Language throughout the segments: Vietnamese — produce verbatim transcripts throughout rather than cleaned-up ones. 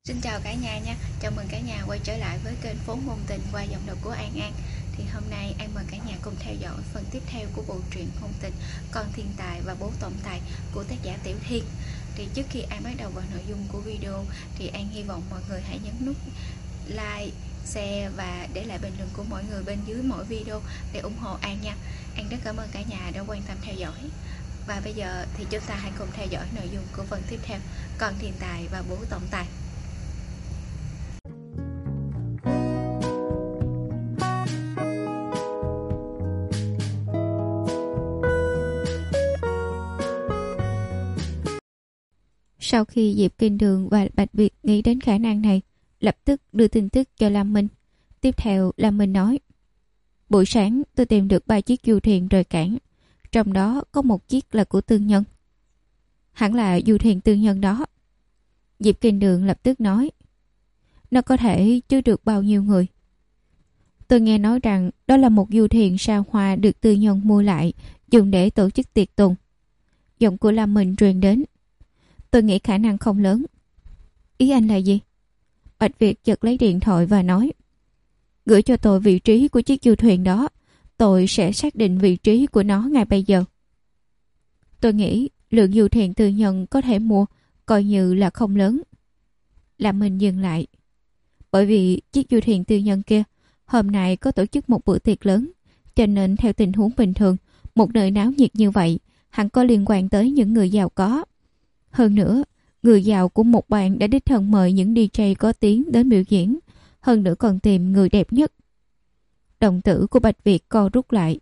Xin chào cả nhà nha, chào mừng cả nhà quay trở lại với kênh Phố Ngôn Tình qua giọng đọc của An An. Thì hôm nay An mời cả nhà cùng theo dõi phần tiếp theo của bộ truyện ngôn tình Con Thiên Tài và Bố Tổng Tài của tác giả Tiểu Thiên. Thì trước khi An bắt đầu vào nội dung của video thì An hy vọng mọi người hãy nhấn nút like, share và để lại bình luận của mọi người bên dưới mỗi video để ủng hộ An nha. An rất cảm ơn cả nhà đã quan tâm theo dõi. Và bây giờ thì chúng ta hãy cùng theo dõi nội dung của phần tiếp theo, Con Thiên Tài và Bố Tổng Tài. Sau khi Diệp Kinh Đường và Bạch Việt nghĩ đến khả năng này, lập tức đưa tin tức cho Lam Minh. Tiếp theo, Lam Minh nói: buổi sáng tôi tìm được ba chiếc du thuyền rời cảng, trong đó có một chiếc là của tư nhân. Hẳn là du thuyền tư nhân đó. Diệp Kinh Đường lập tức nói: nó có thể chứa được bao nhiêu người? Tôi nghe nói rằng đó là một du thuyền sao hoa được tư nhân mua lại, dùng để tổ chức tiệc tùng. Giọng của Lam Minh truyền đến: tôi nghĩ khả năng không lớn. Ý anh là gì? Bạch Việt giật lấy điện thoại và nói: gửi cho tôi vị trí của chiếc du thuyền đó, tôi sẽ xác định vị trí của nó ngay bây giờ. Tôi nghĩ lượng du thuyền tư nhân có thể mua coi như là không lớn. Lam Minh dừng lại. Bởi vì chiếc du thuyền tư nhân kia hôm nay có tổ chức một bữa tiệc lớn, cho nên theo tình huống bình thường, một nơi náo nhiệt như vậy hẳn có liên quan tới những người giàu có. Hơn nữa, người giàu của một bạn đã đích thân mời những đi jây có tiếng đến biểu diễn, hơn nữa còn tìm người đẹp nhất. Đồng tử của Bạch Việt co rút lại.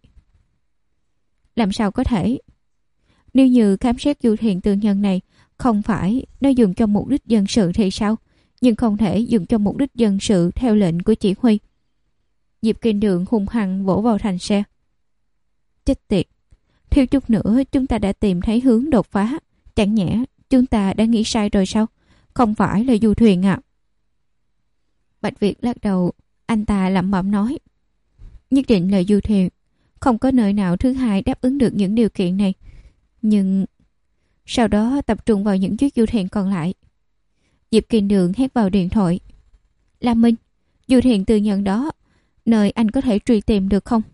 Làm sao có thể? Nếu như khám xét du thuyền tư nhân này không phải nó dùng cho mục đích dân sự thì sao? Nhưng không thể dùng cho mục đích dân sự theo lệnh của chỉ huy. Diệp Kinh Đường hung hăng vỗ vào thành xe. Chết tiệt, thiếu chút nữa chúng ta đã tìm thấy hướng đột phá. Chẳng nhẽ chúng ta đã nghĩ sai rồi sao? Không phải là du thuyền à? Bạch Việt lắc đầu, anh ta lẩm bẩm nói: nhất định là du thuyền. Không có nơi nào thứ hai đáp ứng được những điều kiện này. Nhưng sau đó tập trung vào những chiếc du thuyền còn lại. Diệp Kinh Đường hét vào điện thoại: Lam Minh, du thuyền tư nhân đó, nơi anh có thể truy tìm được không?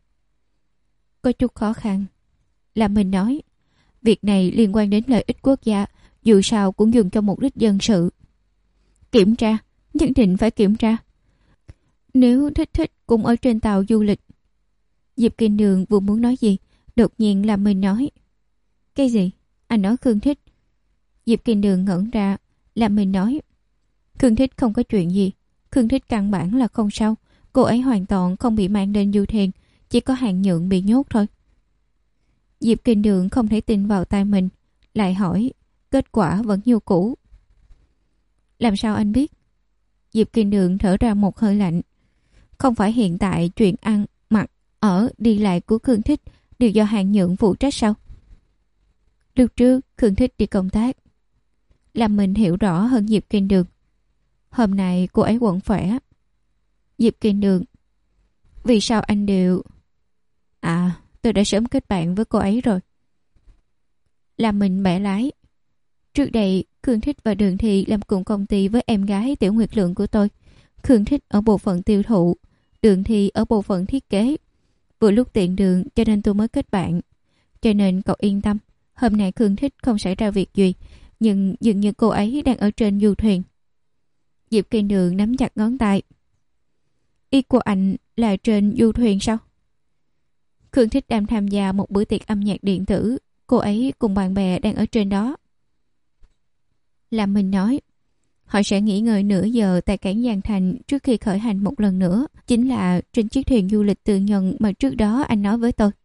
Có chút khó khăn, Lam Minh nói. Việc này liên quan đến lợi ích quốc gia, dù sao cũng dùng cho mục đích dân sự. Kiểm tra, nhất định phải kiểm tra. Nếu thích thích cũng ở trên tàu du lịch. Diệp Kinh Đường vừa muốn nói gì, đột nhiên Lam Minh nói: cái gì? Anh nói Khương Thích? Diệp Kinh Đường ngẩn ra. Lam Minh nói: Khương Thích không có chuyện gì. Khương Thích căn bản là không sao. Cô ấy hoàn toàn không bị mang lên du thuyền, chỉ có Hàng Nhượng bị nhốt thôi. Diệp Kinh Đường không thể tin vào tai mình, lại hỏi: kết quả vẫn như cũ. Làm sao anh biết? Diệp Kinh Đường thở ra một hơi lạnh. Không phải hiện tại chuyện ăn, mặc, ở, đi lại của Khương Thích đều do Hàng Nhượng phụ trách sao? Lúc trước Khương Thích đi công tác. Làm mình hiểu rõ hơn Diệp Kinh Đường. Hôm nay cô ấy vẫn khỏe. Diệp Kinh Đường: vì sao anh đều... À, tôi đã sớm kết bạn với cô ấy rồi. Làm mình bẻ lái. Trước đây Khương Thích và Đường Thị làm cùng công ty với em gái Tiểu Nguyệt Lượng của tôi. Khương Thích ở bộ phận tiêu thụ, Đường Thị ở bộ phận thiết kế. Vừa lúc tiện đường cho nên tôi mới kết bạn. Cho nên cậu yên tâm, hôm nay Khương Thích không xảy ra việc gì, nhưng dường như cô ấy đang ở trên du thuyền. Diệp Kinh Đường nắm chặt ngón tay. Ý của anh là trên du thuyền sao? Khương Thích đang tham gia một bữa tiệc âm nhạc điện tử, cô ấy cùng bạn bè đang ở trên đó. Làm mình nói: họ sẽ nghỉ ngơi nửa giờ tại cảng Giang Thành trước khi khởi hành một lần nữa, chính là trên chiếc thuyền du lịch tư nhân mà trước đó anh nói với tôi.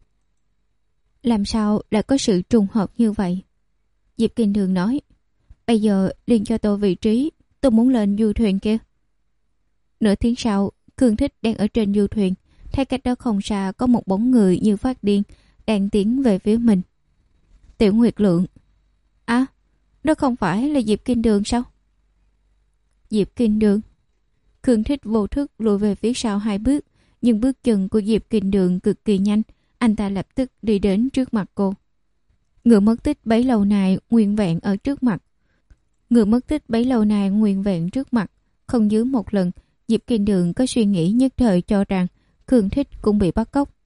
Làm sao lại có sự trùng hợp như vậy? Diệp Kinh Đường nói: bây giờ liền cho tôi vị trí, tôi muốn lên du thuyền kia. Nửa tiếng sau, Khương Thích đang ở trên du thuyền, thấy cách đó không xa có một bóng người như phát điên đang tiến về phía mình. Tiểu Nguyệt Lượng. À, đó không phải là Diệp Kinh Đường sao? Diệp Kinh Đường. Khương Thích vô thức lùi về phía sau hai bước, nhưng bước chân của Diệp Kinh Đường cực kỳ nhanh, anh ta lập tức đi đến trước mặt cô. Người mất tích bấy lâu nay nguyên vẹn ở trước mặt. Người mất tích bấy lâu nay nguyên vẹn trước mặt, không dưới một lần. Diệp Kinh Đường có suy nghĩ nhất thời cho rằng Khương Thích cũng bị bắt cóc.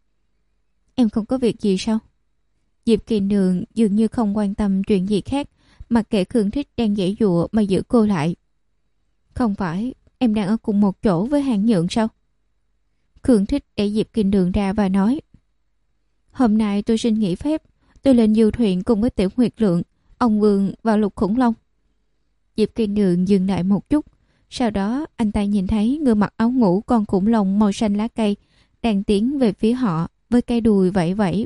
Em không có việc gì sao? Diệp Kinh Đường dường như không quan tâm chuyện gì khác, mặc kệ Khương Thích đang giãy giụa mà giữ cô lại. Không phải em đang ở cùng một chỗ với Hàn Nhượng sao? Khương Thích đẩy Diệp Kinh Đường ra và nói: Hôm nay tôi xin nghỉ phép, tôi lên du thuyền cùng với Tiểu Nguyệt Lượng, ông Vương vào Lục Khủng Long. Diệp Kinh Đường dừng lại một chút, sau đó anh ta nhìn thấy người mặc áo ngủ con khủng long màu xanh lá cây đang tiến về phía họ với cái đuôi vẫy vẫy.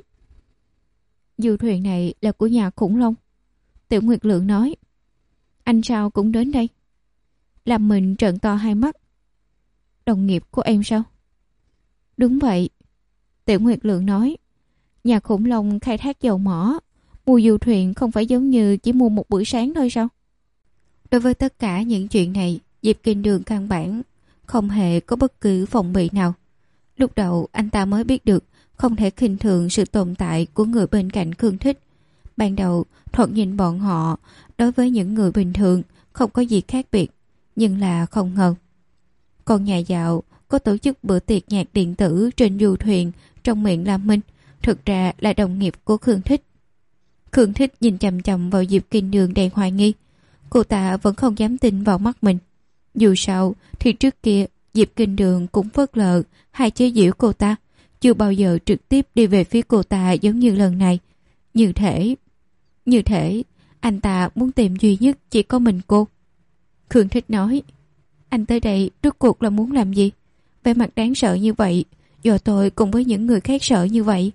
Du thuyền này là của nhà khủng long. Tiểu Nguyệt Lượng nói: Anh sao cũng đến đây? Làm mình trợn to hai mắt. Đồng nghiệp của em sao? Đúng vậy. Tiểu Nguyệt Lượng nói: Nhà khủng long khai thác dầu mỏ, mua du thuyền không phải giống như chỉ mua một buổi sáng thôi sao? Đối với tất cả những chuyện này, Diệp Kinh Đường căn bản không hề có bất cứ phòng bị nào. Lúc đầu anh ta mới biết được không thể khinh thường sự tồn tại của người bên cạnh Khương Thích. Ban đầu thoạt nhìn bọn họ đối với những người bình thường không có gì khác biệt, nhưng là không ngờ con nhà giàu có tổ chức bữa tiệc nhạc điện tử trên du thuyền trong miệng Lam Minh thực ra là đồng nghiệp của Khương Thích. Khương Thích nhìn chằm chằm vào Diệp Kinh Đường đầy hoài nghi. Cô ta vẫn không dám tin vào mắt mình. Dù sao thì trước kia Diệp Kinh Đường cũng phớt lờ hay chế giễu cô ta, chưa bao giờ trực tiếp đi về phía cô ta giống như lần này. Như thể Như thể anh ta muốn tìm duy nhất chỉ có mình cô. Khương Thích nói: Anh tới đây rốt cuộc là muốn làm gì? Vẻ mặt đáng sợ như vậy, do tôi cùng với những người khác sợ như vậy.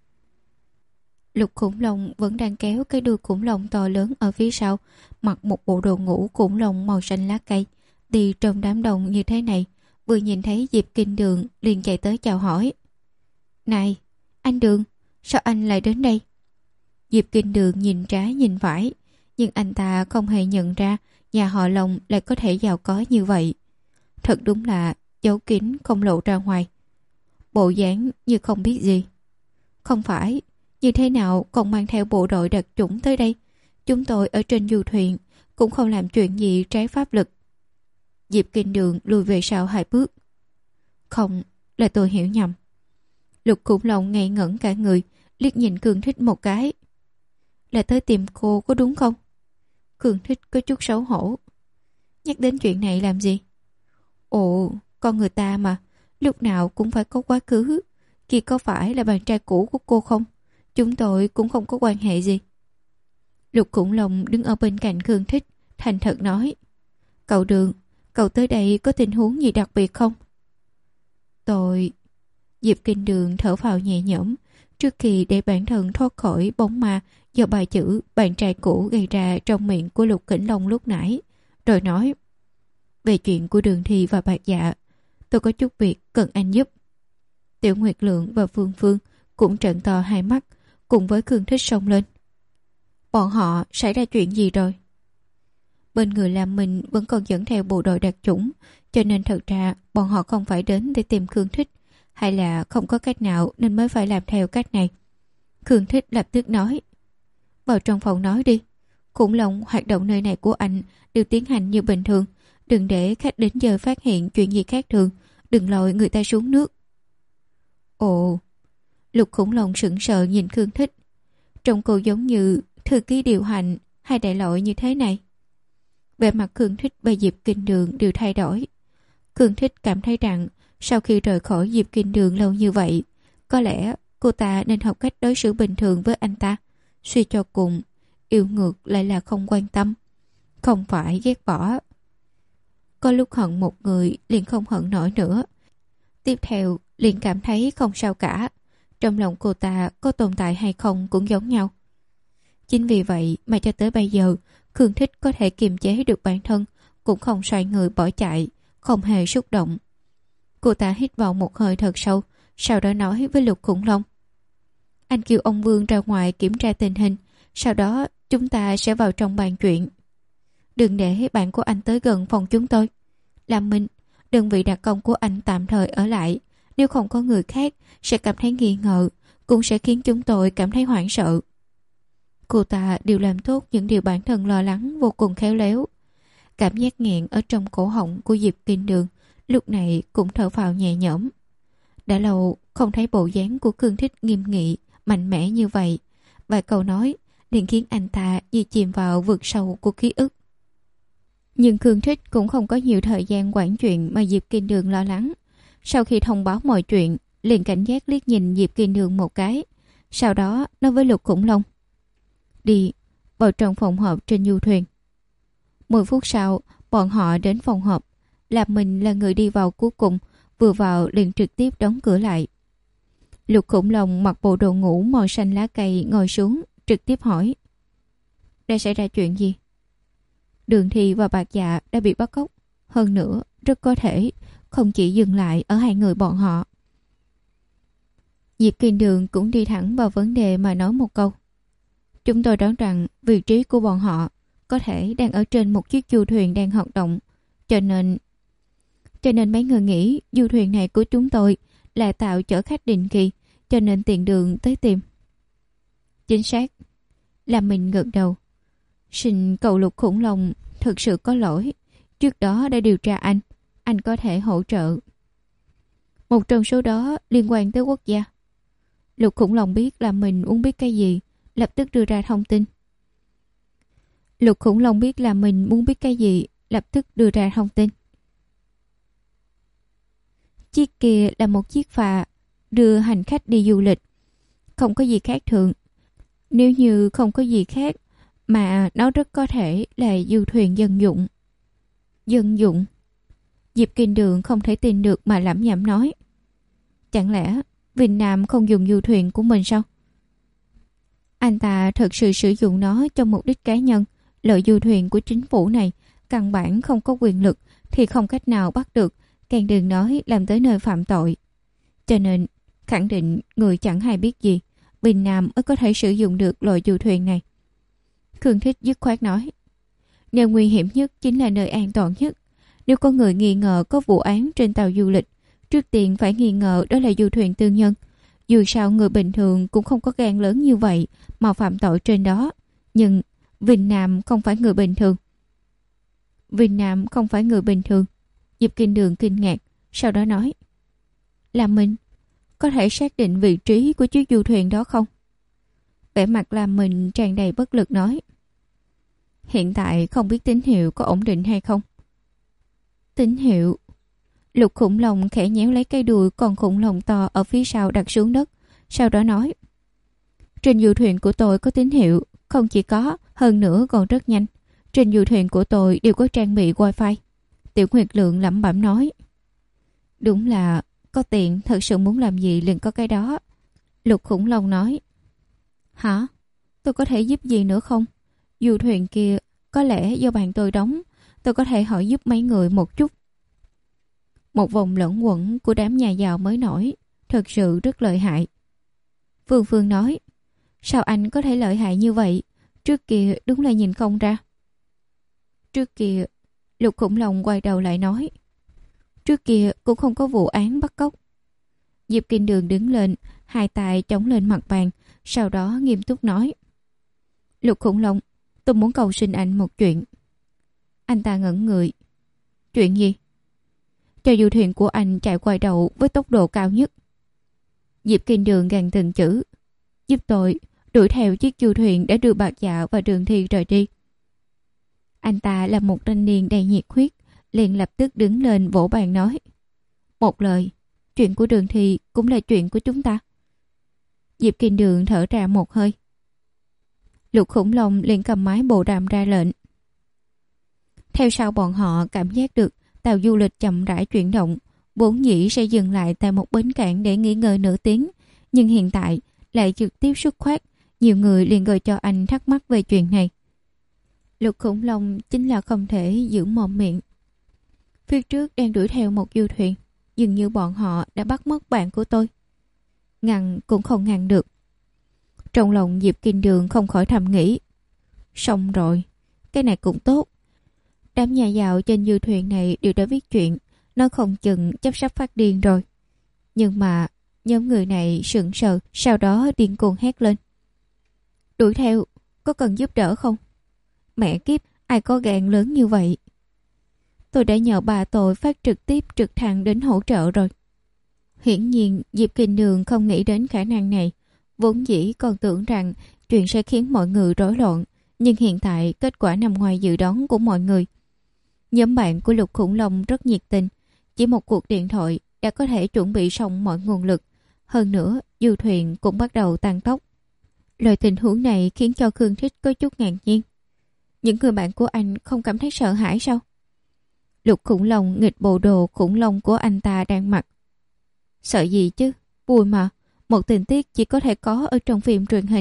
Lục Khủng Long vẫn đang kéo cái đuôi khủng long to lớn ở phía sau, mặc một bộ đồ ngủ khủng long màu xanh lá cây. Đi trong đám đông như thế này, vừa nhìn thấy Diệp Kinh Đường liền chạy tới chào hỏi: Này, anh Đường, sao anh lại đến đây? Diệp Kinh Đường nhìn trái nhìn phải, nhưng anh ta không hề nhận ra nhà họ Long lại có thể giàu có như vậy. Thật đúng là giấu kín không lộ ra ngoài, bộ dáng như không biết gì. Không phải, như thế nào còn mang theo bộ đội đặc chủng tới đây? Chúng tôi ở trên du thuyền cũng không làm chuyện gì trái pháp luật. Diệp Kinh Đường lùi về sau hai bước. Không, là tôi hiểu nhầm. Lục Khủng Long ngây ngẩn cả người, liếc nhìn Khương Thích một cái. Là tới tìm cô có đúng không? Khương Thích có chút xấu hổ. Nhắc đến chuyện này làm gì? Ồ, con người ta mà, lúc nào cũng phải có quá khứ. Kia có phải là bạn trai cũ của cô không? Chúng tôi cũng không có quan hệ gì. Lục Khủng Long đứng ở bên cạnh Khương Thích, thành thật nói: Cậu Đường, cậu tới đây có tình huống gì đặc biệt không? Tôi... Diệp Kinh Đường thở phào nhẹ nhõm trước khi để bản thân thoát khỏi bóng ma do bài chữ bạn trai cũ gây ra trong miệng của Lục Khủng Long lúc nãy, rồi nói: Về chuyện của Đường Thi và Bạc Dạ, tôi có chút việc cần anh giúp. Tiểu Nguyệt Lượng và Phương Phương cũng trợn to hai mắt, cùng với Khương Thích xông lên. Bọn họ xảy ra chuyện gì rồi? Bên người làm mình vẫn còn dẫn theo bộ đội đặc chủng, cho nên thật ra bọn họ không phải đến để tìm Khương Thích, hay là không có cách nào nên mới phải làm theo cách này. Khương Thích lập tức nói: Vào trong phòng nói đi. Khủng long hoạt động nơi này của anh đều tiến hành như bình thường, đừng để khách đến giờ phát hiện chuyện gì khác thường, đừng lội người ta xuống nước. Ồ. Lục Khủng Long sững sờ nhìn Khương Thích. Trông cô giống như thư ký điều hành hay đại loại như thế này. Vẻ mặt Khương Thích và Diệp Kinh Đường đều thay đổi. Khương Thích cảm thấy rằng sau khi rời khỏi Diệp Kinh Đường lâu như vậy, có lẽ cô ta nên học cách đối xử bình thường với anh ta. Suy cho cùng, yêu ngược lại là không quan tâm, không phải ghét bỏ. Có lúc hận một người liền không hận nổi nữa. Tiếp theo liền cảm thấy không sao cả. Trong lòng cô ta có tồn tại hay không cũng giống nhau. Chính vì vậy mà cho tới bây giờ Khương Thích có thể kiềm chế được bản thân, cũng không xoay người bỏ chạy, không hề xúc động. Cô ta hít vào một hơi thật sâu, sau đó nói với Lục Khủng Long: Anh kêu ông Vương ra ngoài kiểm tra tình hình, sau đó chúng ta sẽ vào trong bàn chuyện. Đừng để bạn của anh tới gần phòng chúng tôi. Lam Minh, đơn vị đặc công của anh tạm thời ở lại, nếu không có người khác sẽ cảm thấy nghi ngờ, cũng sẽ khiến chúng tôi cảm thấy hoảng sợ. Cô ta đều làm tốt những điều bản thân lo lắng vô cùng khéo léo. Cảm giác nghẹn ở trong cổ họng của Diệp Kinh Đường lúc này cũng thở phào nhẹ nhõm. Đã lâu không thấy bộ dáng của Khương Thích nghiêm nghị, mạnh mẽ như vậy. Vài câu nói liền khiến anh ta như chìm vào vực sâu của ký ức. Nhưng Khương Thích cũng không có nhiều thời gian quản chuyện mà Diệp Kinh Đường lo lắng. Sau khi thông báo mọi chuyện, liền cảnh giác liếc nhìn Diệp Kinh Đường một cái. Sau đó nói với Lục Khủng Long: đi vào trong phòng họp trên du thuyền. Mười phút sau, bọn họ đến phòng họp. Lạc Minh là người đi vào cuối cùng, vừa vào liền trực tiếp đóng cửa lại. Lục Khủng Long mặc bộ đồ ngủ màu xanh lá cây ngồi xuống, trực tiếp hỏi: đã xảy ra chuyện gì? Đường Thi và Bạc Dạ đã bị bắt cóc. Hơn nữa, rất có thể không chỉ dừng lại ở hai người bọn họ. Diệp Kinh Đường cũng đi thẳng vào vấn đề mà nói một câu: chúng tôi đoán rằng vị trí của bọn họ có thể đang ở trên một chiếc du thuyền đang hoạt động. Cho nên Cho nên mấy người nghĩ du thuyền này của chúng tôi là tạo chở khách định kỳ, cho nên tiện đường tới tìm. Chính xác. Làm mình gật đầu. Xin cầu Lục Khủng Long thực sự có lỗi. Trước đó đã điều tra anh. Anh có thể hỗ trợ. Một trong số đó liên quan tới quốc gia. Lục Khủng Long biết là mình muốn biết cái gì, lập tức đưa ra thông tin. Lục Khủng Long biết là mình muốn biết cái gì, lập tức đưa ra thông tin. Chiếc kia là một chiếc phà đưa hành khách đi du lịch. Không có gì khác thường. Nếu như không có gì khác, mà nó rất có thể là du thuyền dân dụng. Dân dụng? Diệp Kinh Đường không thể tin được mà lẩm nhẩm nói: chẳng lẽ Vinh Nam không dùng du thuyền của mình sao? Anh ta thật sự sử dụng nó cho mục đích cá nhân. Lợi du thuyền của chính phủ này căn bản không có quyền lực thì không cách nào bắt được, càng đừng nói làm tới nơi phạm tội. Cho nên khẳng định người chẳng hay biết gì, Vinh Nam mới có thể sử dụng được loại du thuyền này. Khương Thích dứt khoát nói: nếu nguy hiểm nhất chính là nơi an toàn nhất. Nếu có người nghi ngờ có vụ án trên tàu du lịch, trước tiên phải nghi ngờ đó là du thuyền tư nhân. Dù sao người bình thường cũng không có gan lớn như vậy mà phạm tội trên đó. Nhưng Vinh Nam không phải người bình thường. Vinh Nam không phải người bình thường. Diệp Kinh Đường kinh ngạc, sau đó nói: Lam Minh, có thể xác định vị trí của chiếc du thuyền đó không? Vẻ mặt Lam Minh tràn đầy bất lực nói: hiện tại không biết tín hiệu có ổn định hay không. Tín hiệu? Lục Khủng Long khẽ nhéo lấy cái đuôi con khủng long to ở phía sau đặt xuống đất, sau đó nói: trên du thuyền của tôi có tín hiệu, không chỉ có, hơn nữa còn rất nhanh. Trên du thuyền của tôi đều có trang bị wifi. Tiểu Nguyệt Lượng lẩm bẩm nói: đúng là có tiền, thật sự muốn làm gì liền có cái đó. Lục Khủng Long nói: hả? Tôi có thể giúp gì nữa không? Du thuyền kia có lẽ do bạn tôi đóng, tôi có thể hỏi giúp mấy người một chút. Một vòng lẫn quẩn của đám nhà giàu mới nổi, thật sự rất lợi hại. Phương Phương nói: sao anh có thể lợi hại như vậy? Trước kia đúng là nhìn không ra. Trước kia, Lục Khủng Long quay đầu lại nói: trước kia cũng không có vụ án bắt cóc. Diệp Kinh Đường đứng lên, hai tay chống lên mặt bàn, sau đó nghiêm túc nói: Lục Khủng Long, tôi muốn cầu xin anh một chuyện. Anh ta ngẩn người. Chuyện gì? Cho du thuyền của anh chạy quay đầu với tốc độ cao nhất. Diệp Kinh Đường gằn từng chữ: giúp tôi đuổi theo chiếc du thuyền đã đưa Bạc Dạ và Đường Thi rời đi. Anh ta là một thanh niên đầy nhiệt huyết, liền lập tức đứng lên vỗ bàn nói: một lời, chuyện của Đường Thi cũng là chuyện của chúng ta. Diệp Kinh Đường thở ra một hơi. Lục Khủng Long liền cầm máy bộ đàm ra lệnh. Theo sau bọn họ cảm giác được tàu du lịch chậm rãi chuyển động, vốn dĩ sẽ dừng lại tại một bến cảng để nghỉ ngơi nửa tiếng, nhưng hiện tại lại trực tiếp xuất phát. Nhiều người liền gọi cho anh thắc mắc về chuyện này. Lục Khủng Long chính là không thể giữ mồm miệng. Phía trước đang đuổi theo một du thuyền, dường như bọn họ đã bắt mất bạn của tôi. Ngăn cũng không ngăn được. Trong lòng Diệp Kinh Đường không khỏi thầm nghĩ: xong rồi, cái này cũng tốt. Đám nhà giàu trên du thuyền này đều đã biết chuyện, nó không chừng chấp sắp phát điên rồi. Nhưng mà nhóm người này sững sờ, sau đó điên cuồng hét lên: đuổi theo, có cần giúp đỡ không? Mẹ kiếp, ai có gan lớn như vậy? Tôi đã nhờ bà tôi phát trực tiếp trực thăng đến hỗ trợ rồi. Hiển nhiên Diệp Kinh Đường không nghĩ đến khả năng này, vốn dĩ còn tưởng rằng chuyện sẽ khiến mọi người rối loạn, nhưng hiện tại kết quả nằm ngoài dự đoán của mọi người. Nhóm bạn của Lục Khủng Long rất nhiệt tình, chỉ một cuộc điện thoại đã có thể chuẩn bị xong mọi nguồn lực, hơn nữa du thuyền cũng bắt đầu tăng tốc. Loại tình huống này khiến cho Khương Thích có chút ngạc nhiên. Những người bạn của anh không cảm thấy sợ hãi sao? Lục Khủng Long nghịch bộ đồ khủng long của anh ta đang mặc. Sợ gì chứ, vui mà, một tình tiết chỉ có thể có ở trong phim truyền hình.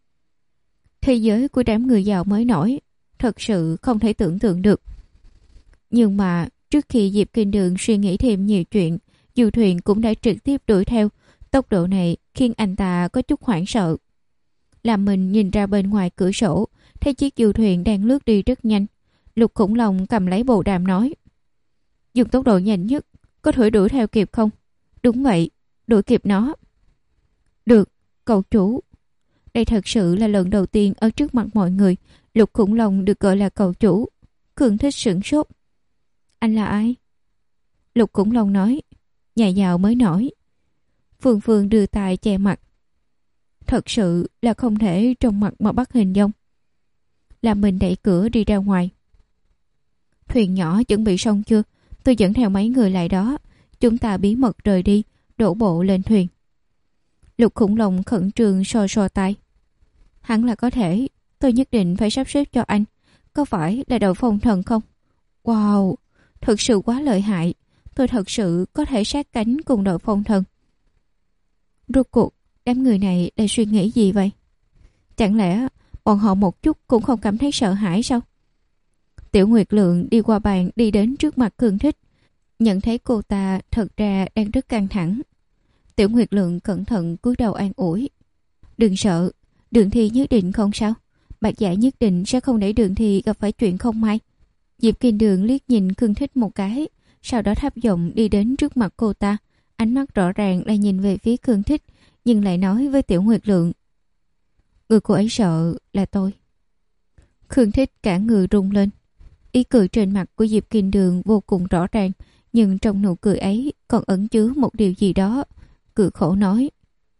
Thế giới của đám người giàu mới nổi, thật sự không thể tưởng tượng được. Nhưng mà trước khi Diệp Kinh Đường suy nghĩ thêm nhiều chuyện, du thuyền cũng đã trực tiếp đuổi theo. Tốc độ này khiến anh ta có chút hoảng sợ. Làm mình nhìn ra bên ngoài cửa sổ, thấy chiếc du thuyền đang lướt đi rất nhanh. Lục Khủng Long cầm lấy bộ đàm nói: dùng tốc độ nhanh nhất, có thể đuổi theo kịp không? Đúng vậy, đuổi kịp nó. Được, cậu chủ. Đây thật sự là lần đầu tiên ở trước mặt mọi người Lục Khủng Long được gọi là cậu chủ. Khương Thích sửng sốt. Anh là ai? Lục Khủng Long nói: nhà giàu mới nổi. Phương Phương đưa tay che mặt. Thật sự là không thể trong mặt mà bắt hình dong. Làm mình đẩy cửa đi ra ngoài. Thuyền nhỏ chuẩn bị xong chưa? Tôi dẫn theo mấy người lại đó. Chúng ta bí mật rời đi, đổ bộ lên thuyền. Lục Khủng Long khẩn trương so so tay. Hẳn là có thể, tôi nhất định phải sắp xếp cho anh. Có phải là đội phong thần không? Wow, thật sự quá lợi hại. Tôi thật sự có thể sát cánh cùng đội phong thần. Rốt cuộc, đám người này đang suy nghĩ gì vậy? Chẳng lẽ bọn họ một chút cũng không cảm thấy sợ hãi sao? Tiểu Nguyệt Lượng đi qua bàn đi đến trước mặt Khương Thích. Nhận thấy cô ta thật ra đang rất căng thẳng. Tiểu Nguyệt Lượng cẩn thận cúi đầu an ủi. Đừng sợ, Đường Thi nhất định không sao. Bạc Dạ nhất định sẽ không để Đường Thi gặp phải chuyện không may. Diệp Kinh Đường liếc nhìn Khương Thích một cái, sau đó thấp giọng đi đến trước mặt cô ta. Ánh mắt rõ ràng là nhìn về phía Khương Thích, nhưng lại nói với Tiểu Nguyệt Lượng: người cô ấy sợ là tôi. Khương Thích cả người rung lên. Ý cười trên mặt của Diệp Kinh Đường vô cùng rõ ràng, nhưng trong nụ cười ấy còn ẩn chứa một điều gì đó. Cười khổ nói: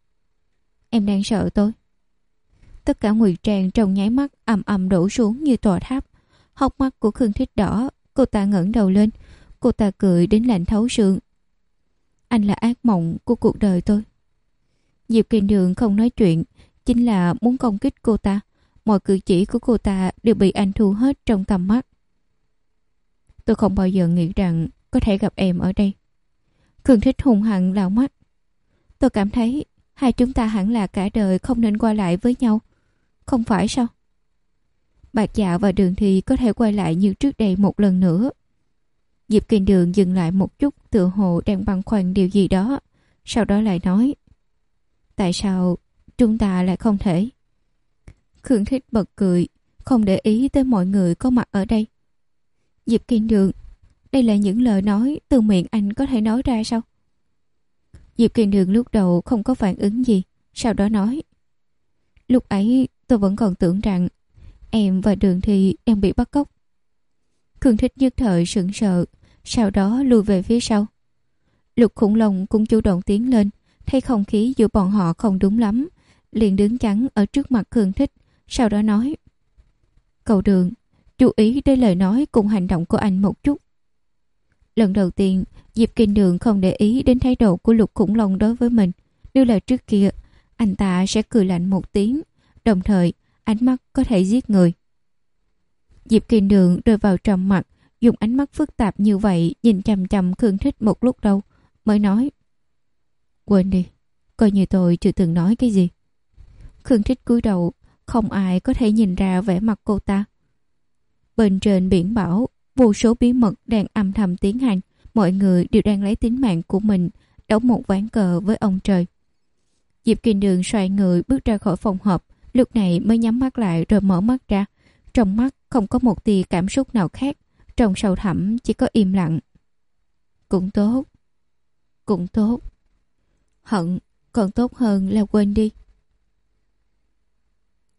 em đang sợ tôi. Tất cả ngụy trang trong nháy mắt ầm ầm đổ xuống như tòa tháp. Hốc mắt của Khương Thích đỏ, cô ta ngẩng đầu lên, cô ta cười đến lạnh thấu xương. Anh là ác mộng của cuộc đời tôi. Diệp Kinh Đường không nói chuyện, chính là muốn công kích cô ta. Mọi cử chỉ của cô ta đều bị anh thu hết trong tầm mắt. Tôi không bao giờ nghĩ rằng có thể gặp em ở đây. Khương Thích hung hăng lào mắt. Tôi cảm thấy hai chúng ta hẳn là cả đời không nên qua lại với nhau. Không phải sao? Bạc Dạ và Đường Thi có thể quay lại như trước đây một lần nữa. Diệp Kinh Đường dừng lại một chút, tựa hồ đang băn khoăn điều gì đó. Sau đó lại nói: tại sao chúng ta lại không thể? Khương Thích bật cười, không để ý tới mọi người có mặt ở đây. Diệp Kinh Đường, đây là những lời nói từ miệng anh có thể nói ra sao? Diệp Kinh Đường lúc đầu không có phản ứng gì, sau đó nói: lúc ấy tôi vẫn còn tưởng rằng em và Đường Thi đang bị bắt cóc. Khương Thích nhất thời sững sờ, sau đó lùi về phía sau. Lục Khủng Long cũng chủ động tiến lên, thấy không khí giữa bọn họ không đúng lắm, liền đứng chắn ở trước mặt Khương Thích, sau đó nói: cậu Đường, chú ý đến lời nói cùng hành động của anh một chút. Lần đầu tiên Diệp Kinh Đường không để ý đến thái độ của Lục Khủng Long đối với mình. Nếu là trước kia, anh ta sẽ cười lạnh một tiếng, đồng thời ánh mắt có thể giết người. Diệp Kinh Đường rơi vào trầm mặc, dùng ánh mắt phức tạp như vậy nhìn chằm chằm Khương Thích một lúc lâu, mới nói: quên đi, coi như tôi chưa từng nói cái gì. Khương Thích cúi đầu, không ai có thể nhìn ra vẻ mặt cô ta. Bên trên biển bão, vô số bí mật đang âm thầm tiến hành, mọi người đều đang lấy tính mạng của mình đấu một ván cờ với ông trời. Diệp Kinh Đường xoay người bước ra khỏi phòng họp, lúc này mới nhắm mắt lại rồi mở mắt ra. Trong mắt không có một tia cảm xúc nào khác, trong sâu thẳm chỉ có im lặng. Cũng tốt, cũng tốt. Hận còn tốt hơn là quên đi.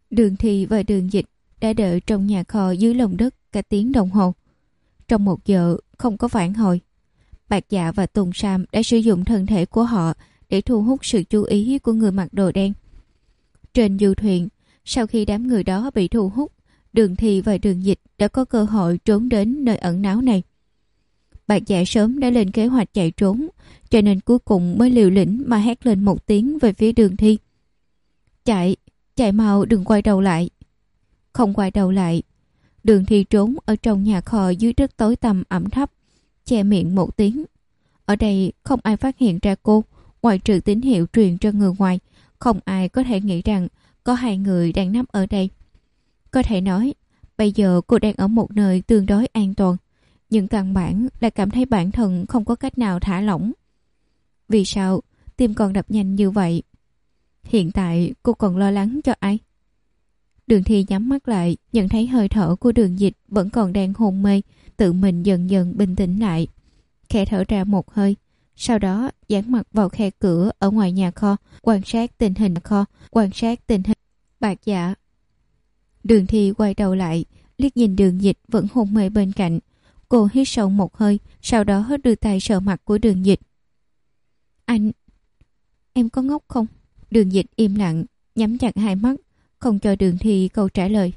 Đường Thi và Đường Dịch đã đợi trong nhà kho dưới lòng đất cả tiếng đồng hồ. Trong một giờ không có phản hồi. Bạc Dạ và Tùng Sam đã sử dụng thân thể của họ để thu hút sự chú ý của người mặc đồ đen. Trên du thuyền, sau khi đám người đó bị thu hút, Đường Thi và Đường Dịch đã có cơ hội trốn đến nơi ẩn náu này. Bạc Dạ sớm đã lên kế hoạch chạy trốn, cho nên cuối cùng mới liều lĩnh mà hét lên một tiếng về phía Đường Thi. Chạy, chạy mau, đừng quay đầu lại. Không quay đầu lại. Đường Thi trốn ở trong nhà kho dưới đất tối tăm ẩm thấp, che miệng một tiếng. Ở đây không ai phát hiện ra cô, ngoại trừ tín hiệu truyền cho người ngoài. Không ai có thể nghĩ rằng có hai người đang nấp ở đây. Có thể nói, bây giờ cô đang ở một nơi tương đối an toàn, nhưng căn bản là cảm thấy bản thân không có cách nào thả lỏng. Vì sao tim còn đập nhanh như vậy? Hiện tại cô còn lo lắng cho ai? Đường Thi nhắm mắt lại, nhận thấy hơi thở của Đường Dịch vẫn còn đang hôn mê, tự mình dần dần bình tĩnh lại. Khẽ thở ra một hơi, sau đó dán mặt vào khe cửa ở ngoài nhà kho, quan sát tình hình kho, quan sát tình hình Bạc Dạ. Đường Thi quay đầu lại, liếc nhìn Đường Dịch vẫn hôn mê bên cạnh. Cô hít sâu một hơi, sau đó đưa tay sờ mặt của Đường Dịch. Anh, em có ngốc không? Đường Dịch im lặng, nhắm chặt hai mắt, không cho Đường Thi câu trả lời.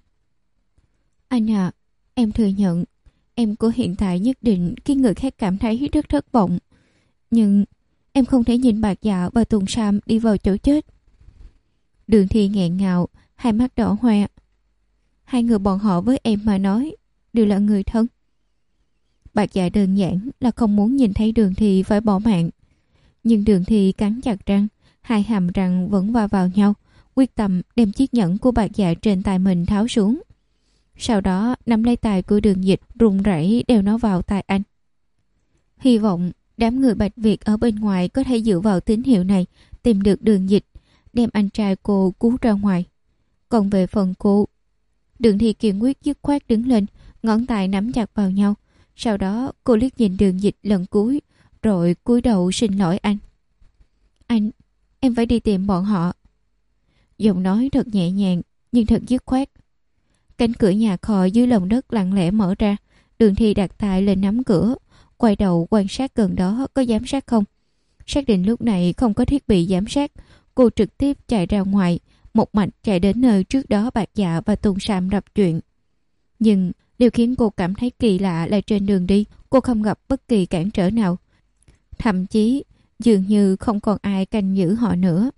Anh à, em thừa nhận, em của hiện tại nhất định khiến người khác cảm thấy rất thất vọng. Nhưng em không thể nhìn Bạc Dạ và Tùng Sam đi vào chỗ chết. Đường Thi nghẹn ngào, hai mắt đỏ hoe. Hai người bọn họ với em mà nói đều là người thân. Bạc Dạ đơn giản là không muốn nhìn thấy Đường Thi phải bỏ mạng. Nhưng Đường Thi cắn chặt răng, hai hàm răng vẫn va vào nhau, quyết tâm đem chiếc nhẫn của Bạc Dạ trên tay mình tháo xuống. Sau đó nắm lấy tay của Đường Dịch, run rẩy đeo nó vào tay anh. Hy vọng đám người Bạch Việt ở bên ngoài có thể dựa vào tín hiệu này tìm được Đường Dịch, đem anh trai cô cứu ra ngoài. Còn về phần cô, Đường Thi kiên quyết dứt khoát đứng lên, ngón tay nắm chặt vào nhau. Sau đó cô liếc nhìn Đường Dịch lần cuối, rồi cúi đầu xin lỗi anh. Anh, em phải đi tìm bọn họ. Giọng nói thật nhẹ nhàng nhưng thật dứt khoát. Cánh cửa nhà kho dưới lòng đất lặng lẽ mở ra. Đường Thi đặt tay lên nắm cửa, quay đầu quan sát gần đó có giám sát không. Xác định lúc này không có thiết bị giám sát, cô trực tiếp chạy ra ngoài, một mạch chạy đến nơi trước đó Bạc Dạ và Tùng Sam gặp chuyện. Nhưng điều khiến cô cảm thấy kỳ lạ là trên đường đi cô không gặp bất kỳ cản trở nào. Thậm chí dường như không còn ai canh giữ họ nữa.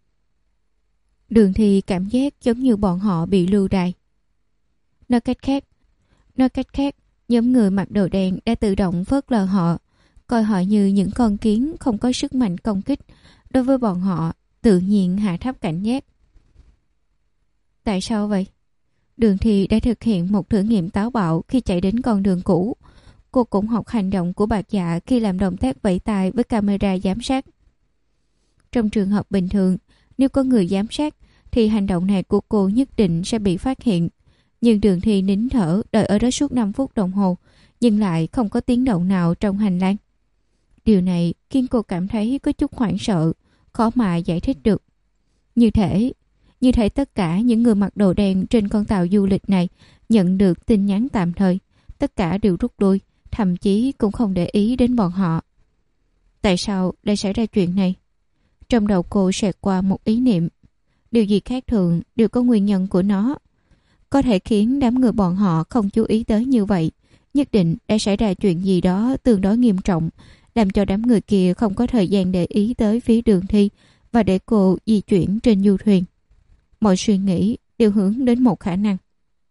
Đường Thi cảm giác giống như bọn họ bị lưu đày. Nói cách khác, nói cách khác, nhóm người mặc đồ đen đã tự động phớt lờ họ, coi họ như những con kiến không có sức mạnh công kích. Đối với bọn họ, tự nhiên hạ thấp cảnh giác. Tại sao vậy? Đường Thi đã thực hiện một thử nghiệm táo bạo khi chạy đến con đường cũ. Cô cũng học hành động của Bạc Dạ khi làm động tác vẫy tay với camera giám sát. Trong trường hợp bình thường, nếu có người giám sát thì hành động này của cô nhất định sẽ bị phát hiện. Nhưng Đường Thi nín thở đợi ở đó suốt năm phút đồng hồ, nhưng lại không có tiếng động nào trong hành lang. Điều này khiến cô cảm thấy có chút hoảng sợ, khó mà giải thích được. Như thể, như thể tất cả những người mặc đồ đen trên con tàu du lịch này nhận được tin nhắn tạm thời, tất cả đều rút lui, thậm chí cũng không để ý đến bọn họ. Tại sao lại xảy ra chuyện này? Trong đầu cô xẹt qua một ý niệm. Điều gì khác thường đều có nguyên nhân của nó. Có thể khiến đám người bọn họ không chú ý tới như vậy. Nhất định đã xảy ra chuyện gì đó tương đối nghiêm trọng, làm cho đám người kia không có thời gian để ý tới phía Đường Thi và để cô di chuyển trên du thuyền. Mọi suy nghĩ đều hướng đến một khả năng.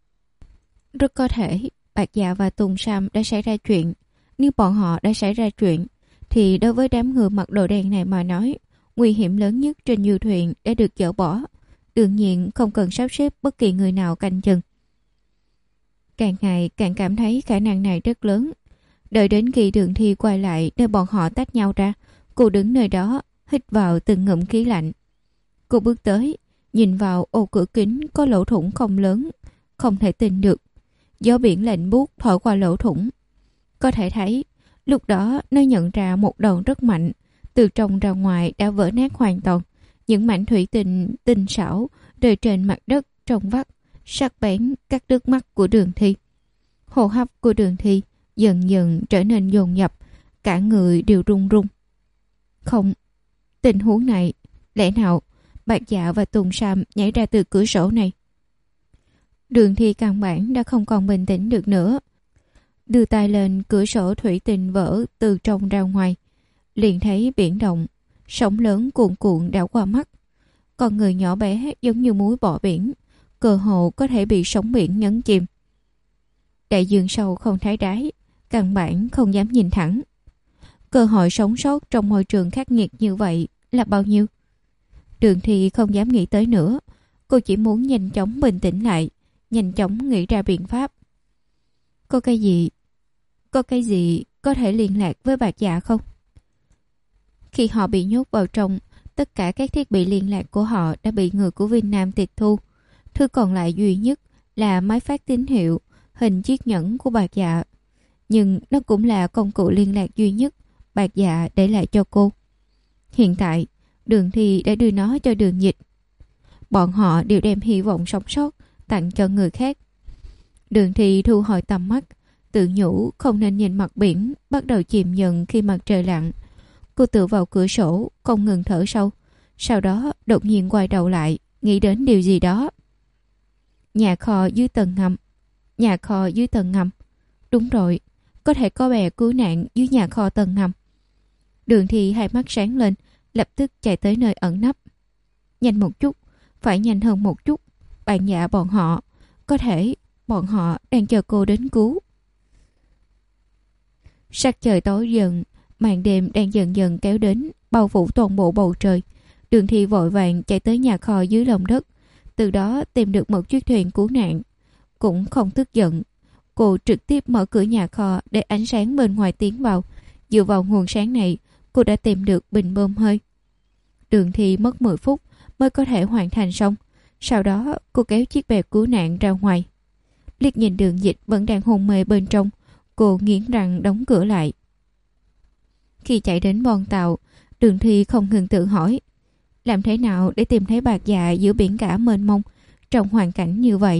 Rất có thể Bạc Dạ và Tùng Sam đã xảy ra chuyện. Nếu bọn họ đã xảy ra chuyện thì đối với đám người mặc đồ đen này mà nói, nguy hiểm lớn nhất trên du thuyền đã được dỡ bỏ. Đương nhiên không cần sắp xếp bất kỳ người nào canh chừng. Càng ngày càng cảm thấy khả năng này rất lớn. Đợi đến khi Đường Thi quay lại để bọn họ tách nhau ra, cô đứng nơi đó hít vào từng ngụm khí lạnh. Cô bước tới, nhìn vào ô cửa kính có lỗ thủng không lớn, không thể tin được. Gió biển lạnh buốt thổi qua lỗ thủng. Có thể thấy, lúc đó nó nhận ra một đòn rất mạnh, từ trong ra ngoài đã vỡ nát hoàn toàn. Những mảnh thủy tinh tinh xảo rơi trên mặt đất trong vắt, sắc bén cắt đứt mắt của Đường Thi. Hô hấp của Đường Thi dần dần trở nên dồn dập, cả người đều run run. Không, tình huống này, lẽ nào Bạc Dạ và Tùng Sam nhảy ra từ cửa sổ này? Đường Thi căn bản đã không còn bình tĩnh được nữa. Đưa tay lên, cửa sổ thủy tinh vỡ từ trong ra ngoài, liền thấy biển động, sóng lớn cuồn cuộn đảo qua mắt. Con người nhỏ bé giống như muối bỏ biển, cơ hồ có thể bị sóng biển nhấn chìm. Đại dương sâu không thấy đáy, căn bản không dám nhìn thẳng. Cơ hội sống sót trong môi trường khắc nghiệt như vậy là bao nhiêu? Đường Thi không dám nghĩ tới nữa. Cô chỉ muốn nhanh chóng bình tĩnh lại, nhanh chóng nghĩ ra biện pháp. Có cái gì Có cái gì có thể liên lạc với Bạc Dạ không? Khi họ bị nhốt vào trong, tất cả các thiết bị liên lạc của họ đã bị người của Vinh Nam tịch thu. Thứ còn lại duy nhất là máy phát tín hiệu, hình chiếc nhẫn của Bạc Dạ. Nhưng nó cũng là công cụ liên lạc duy nhất Bạc Dạ để lại cho cô. Hiện tại, Đường Thi đã đưa nó cho Đường Dịch. Bọn họ đều đem hy vọng sống sót tặng cho người khác. Đường Thi thu hồi tầm mắt, tự nhủ không nên nhìn mặt biển bắt đầu chìm dần khi mặt trời lặn. Cô tựa vào cửa sổ, không ngừng thở sâu. Sau đó đột nhiên quay đầu lại, nghĩ đến điều gì đó. Nhà kho dưới tầng ngầm. Nhà kho dưới tầng ngầm. Đúng rồi, có thể có bè cứu nạn dưới nhà kho tầng ngầm. Đường Thi hai mắt sáng lên, lập tức chạy tới nơi ẩn nấp. Nhanh một chút, phải nhanh hơn một chút. Bạn Dạ bọn họ, có thể bọn họ đang chờ cô đến cứu. Sắc trời tối dần, màn đêm đang dần dần kéo đến, bao phủ toàn bộ bầu trời. Đường Thi vội vàng chạy tới nhà kho dưới lòng đất, từ đó tìm được một chiếc thuyền cứu nạn. Cũng không tức giận, cô trực tiếp mở cửa nhà kho để ánh sáng bên ngoài tiến vào. Dựa vào nguồn sáng này, cô đã tìm được bình bơm hơi. Đường Thi mất mười phút mới có thể hoàn thành xong. Sau đó cô kéo chiếc bè cứu nạn ra ngoài. Liếc nhìn Đường Dịch vẫn đang hôn mê bên trong, cô nghiến răng đóng cửa lại. Khi chạy đến bon tàu, Đường Thi không ngừng tự hỏi, làm thế nào để tìm thấy Bạc Dạ giữa biển cả mênh mông trong hoàn cảnh như vậy?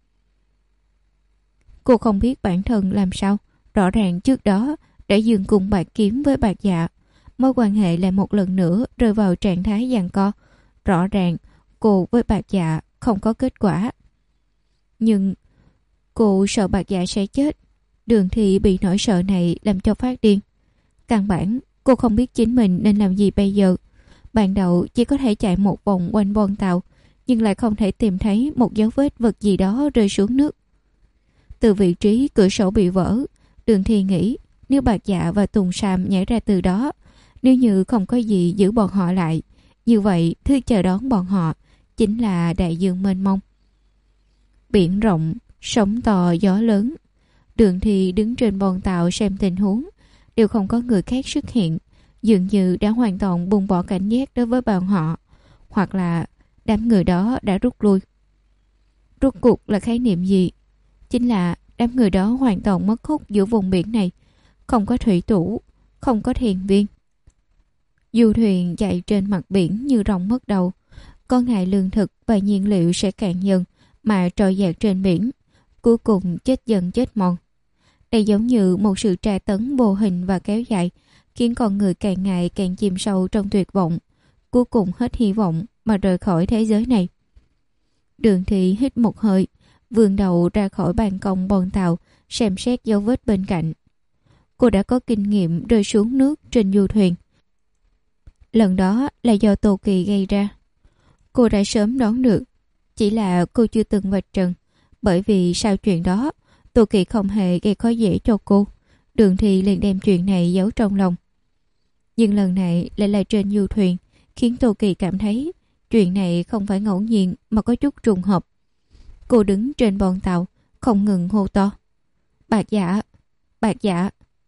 Cô không biết bản thân làm sao. Rõ ràng trước đó đã dừng cùng bạc kiếm với Bạc Dạ, mối quan hệ lại một lần nữa rơi vào trạng thái giằng co. Rõ ràng cô với Bạc Dạ không có kết quả. Nhưng cô sợ Bạc Dạ sẽ chết. Đường Thi bị nỗi sợ này làm cho phát điên. Căn bản cô không biết chính mình nên làm gì bây giờ. Ban đầu chỉ có thể chạy một vòng quanh bon tàu, nhưng lại không thể tìm thấy một dấu vết vật gì đó rơi xuống nước. Từ vị trí cửa sổ bị vỡ, Đường Thi nghĩ nếu Bạc Dạ và Tùng Sam nhảy ra từ đó, nếu như không có gì giữ bọn họ lại, như vậy thứ chờ đón bọn họ chính là đại dương mênh mông. Biển rộng, sóng to, gió lớn. Đường Thi đứng trên bon tàu xem tình huống, đều không có người khác xuất hiện, dường như đã hoàn toàn buông bỏ cảnh giác đối với bọn họ, hoặc là đám người đó đã rút lui. Rốt cuộc là khái niệm gì? Chính là đám người đó hoàn toàn mất hút giữa vùng biển này, không có thủy thủ, không có thuyền viên. Du thuyền chạy trên mặt biển như rồng mất đầu, có ngày lương thực và nhiên liệu sẽ cạn dần mà trôi dạt trên biển, cuối cùng chết dần chết mòn. Đây giống như một sự tra tấn vô hình và kéo dài, khiến con người càng ngày càng chìm sâu trong tuyệt vọng, cuối cùng hết hy vọng mà rời khỏi thế giới này. Đường Thi hít một hơi, vươn đầu ra khỏi ban công bon tàu, xem xét dấu vết bên cạnh. Cô đã có kinh nghiệm rơi xuống nước trên du thuyền. Lần đó là do Tô Kỳ gây ra. Cô đã sớm đoán được, chỉ là cô chưa từng vạch trần, bởi vì sau chuyện đó Tô Kỳ không hề gây khó dễ cho cô. Đường Thi liền đem chuyện này giấu trong lòng. Nhưng lần này lại là trên du thuyền, khiến Tô Kỳ cảm thấy chuyện này không phải ngẫu nhiên mà có chút trùng hợp. Cô đứng trên bon tàu, không ngừng hô to: Bạc Dạ, Bạc Dạ.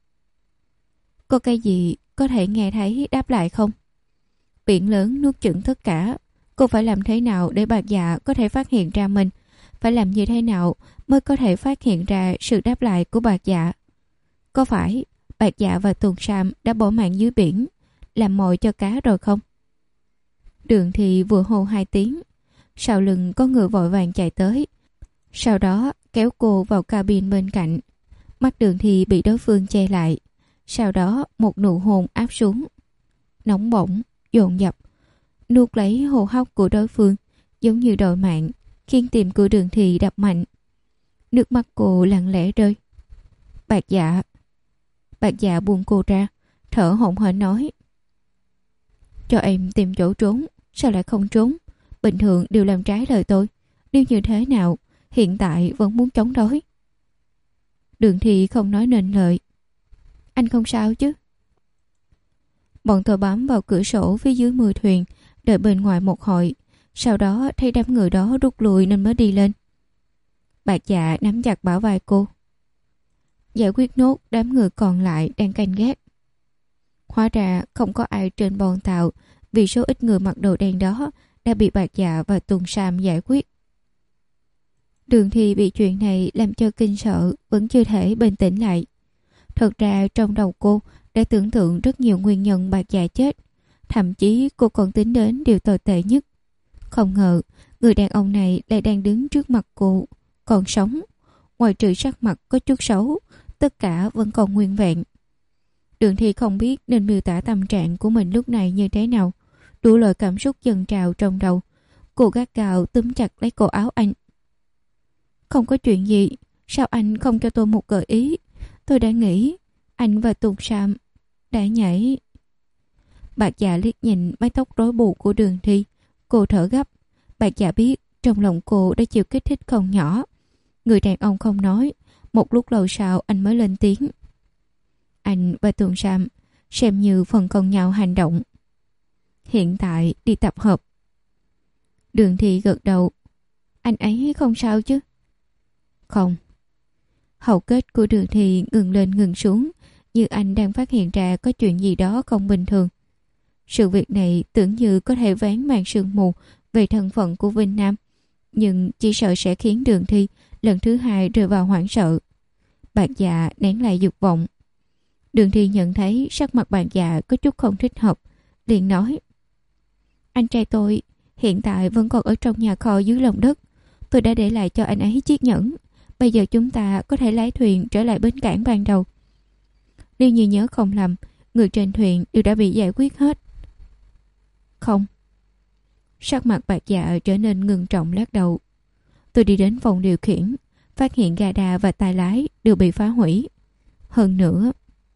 Có cái gì có thể nghe thấy đáp lại không? Biển lớn nuốt chửng tất cả. Cô phải làm thế nào để Bạc Dạ có thể phát hiện ra mình? Phải làm như thế nào mới có thể phát hiện ra sự đáp lại của Bạc Dạ? Có phải Bạc Dạ và Tùng Sam đã bỏ mạng dưới biển, làm mồi cho cá rồi không? Đường Thi vừa hô hai tiếng, Sau lưng có người vội vàng chạy tới. Sau đó kéo cô vào cabin bên cạnh. Mắt Đường Thi bị đối phương che lại. Sau đó một nụ hôn áp xuống. Nóng bỏng, dồn dập, nuốt lấy hô hấp của đối phương, giống như đòi mạng, khiến tim của Đường Thi đập mạnh. Nước mắt cô lặng lẽ rơi. Bạc Dạ. Bạc Dạ buông cô ra, thở hổn hển nói: cho em tìm chỗ trốn, sao lại không trốn? Bình thường đều làm trái lời tôi, nếu như thế nào hiện tại vẫn muốn chống đối. Đường Thi không nói nên lời. Anh không sao chứ? Bọn tôi bám vào cửa sổ phía dưới mui thuyền, đợi bên ngoài một hồi, sau đó thấy đám người đó rút lui nên mới đi lên. Bạc Dạ nắm chặt bả vai cô. Giải quyết nốt đám người còn lại đang canh gác. Hóa ra không có ai trên bọn tàu, vì số ít người mặc đồ đen đó đã bị Bạc Dạ và Tùng Sam giải quyết. Đường Thi bị chuyện này làm cho kinh sợ, vẫn chưa thể bình tĩnh lại. Thật ra trong đầu cô đã tưởng tượng rất nhiều nguyên nhân Bạc Dạ chết. Thậm chí cô còn tính đến điều tồi tệ nhất. Không ngờ người đàn ông này lại đang đứng trước mặt cô, còn sống. Ngoài trừ sắc mặt có chút xấu, tất cả vẫn còn nguyên vẹn. Đường Thi không biết nên miêu tả tâm trạng của mình lúc này như thế nào. Đủ loại cảm xúc dâng trào trong đầu. Cô gắt gao túm chặt lấy cổ áo anh. Không có chuyện gì, sao anh không cho tôi một gợi ý? Tôi đã nghĩ anh và Tùng Sam đã nhảy. Bạc Dạ liếc nhìn mái tóc rối bù của Đường Thi. Cô thở gấp. Bạc Dạ biết trong lòng cô đã chịu kích thích không nhỏ. Người đàn ông không nói. Một lúc lâu sau anh mới lên tiếng. Anh và Tùng Sam xem như phần còn nhau hành động. Hiện tại đi tập hợp. Đường Thi gật đầu. Anh ấy không sao chứ? Không. Hầu kết của Đường Thi ngừng lên ngừng xuống, như anh đang phát hiện ra có chuyện gì đó không bình thường. Sự việc này tưởng như có thể ván màn sương mù về thân phận của Vinh Nam, nhưng chỉ sợ sẽ khiến Đường Thi lần thứ hai rơi vào hoảng sợ. Bạc Dạ nén lại dục vọng. Đường Thi nhận thấy sắc mặt Bạc Dạ có chút không thích hợp, liền nói: anh trai tôi hiện tại vẫn còn ở trong nhà kho dưới lòng đất. Tôi đã để lại cho anh ấy chiếc nhẫn. Bây giờ chúng ta có thể lái thuyền trở lại bến cảng ban đầu. Nếu như nhớ không lầm, người trên thuyền đều đã bị giải quyết hết. Không. Sắc mặt Bạc Dạ trở nên ngưng trọng lắc đầu. Tôi đi đến phòng điều khiển, phát hiện ga đà và tay lái đều bị phá hủy. Hơn nữa...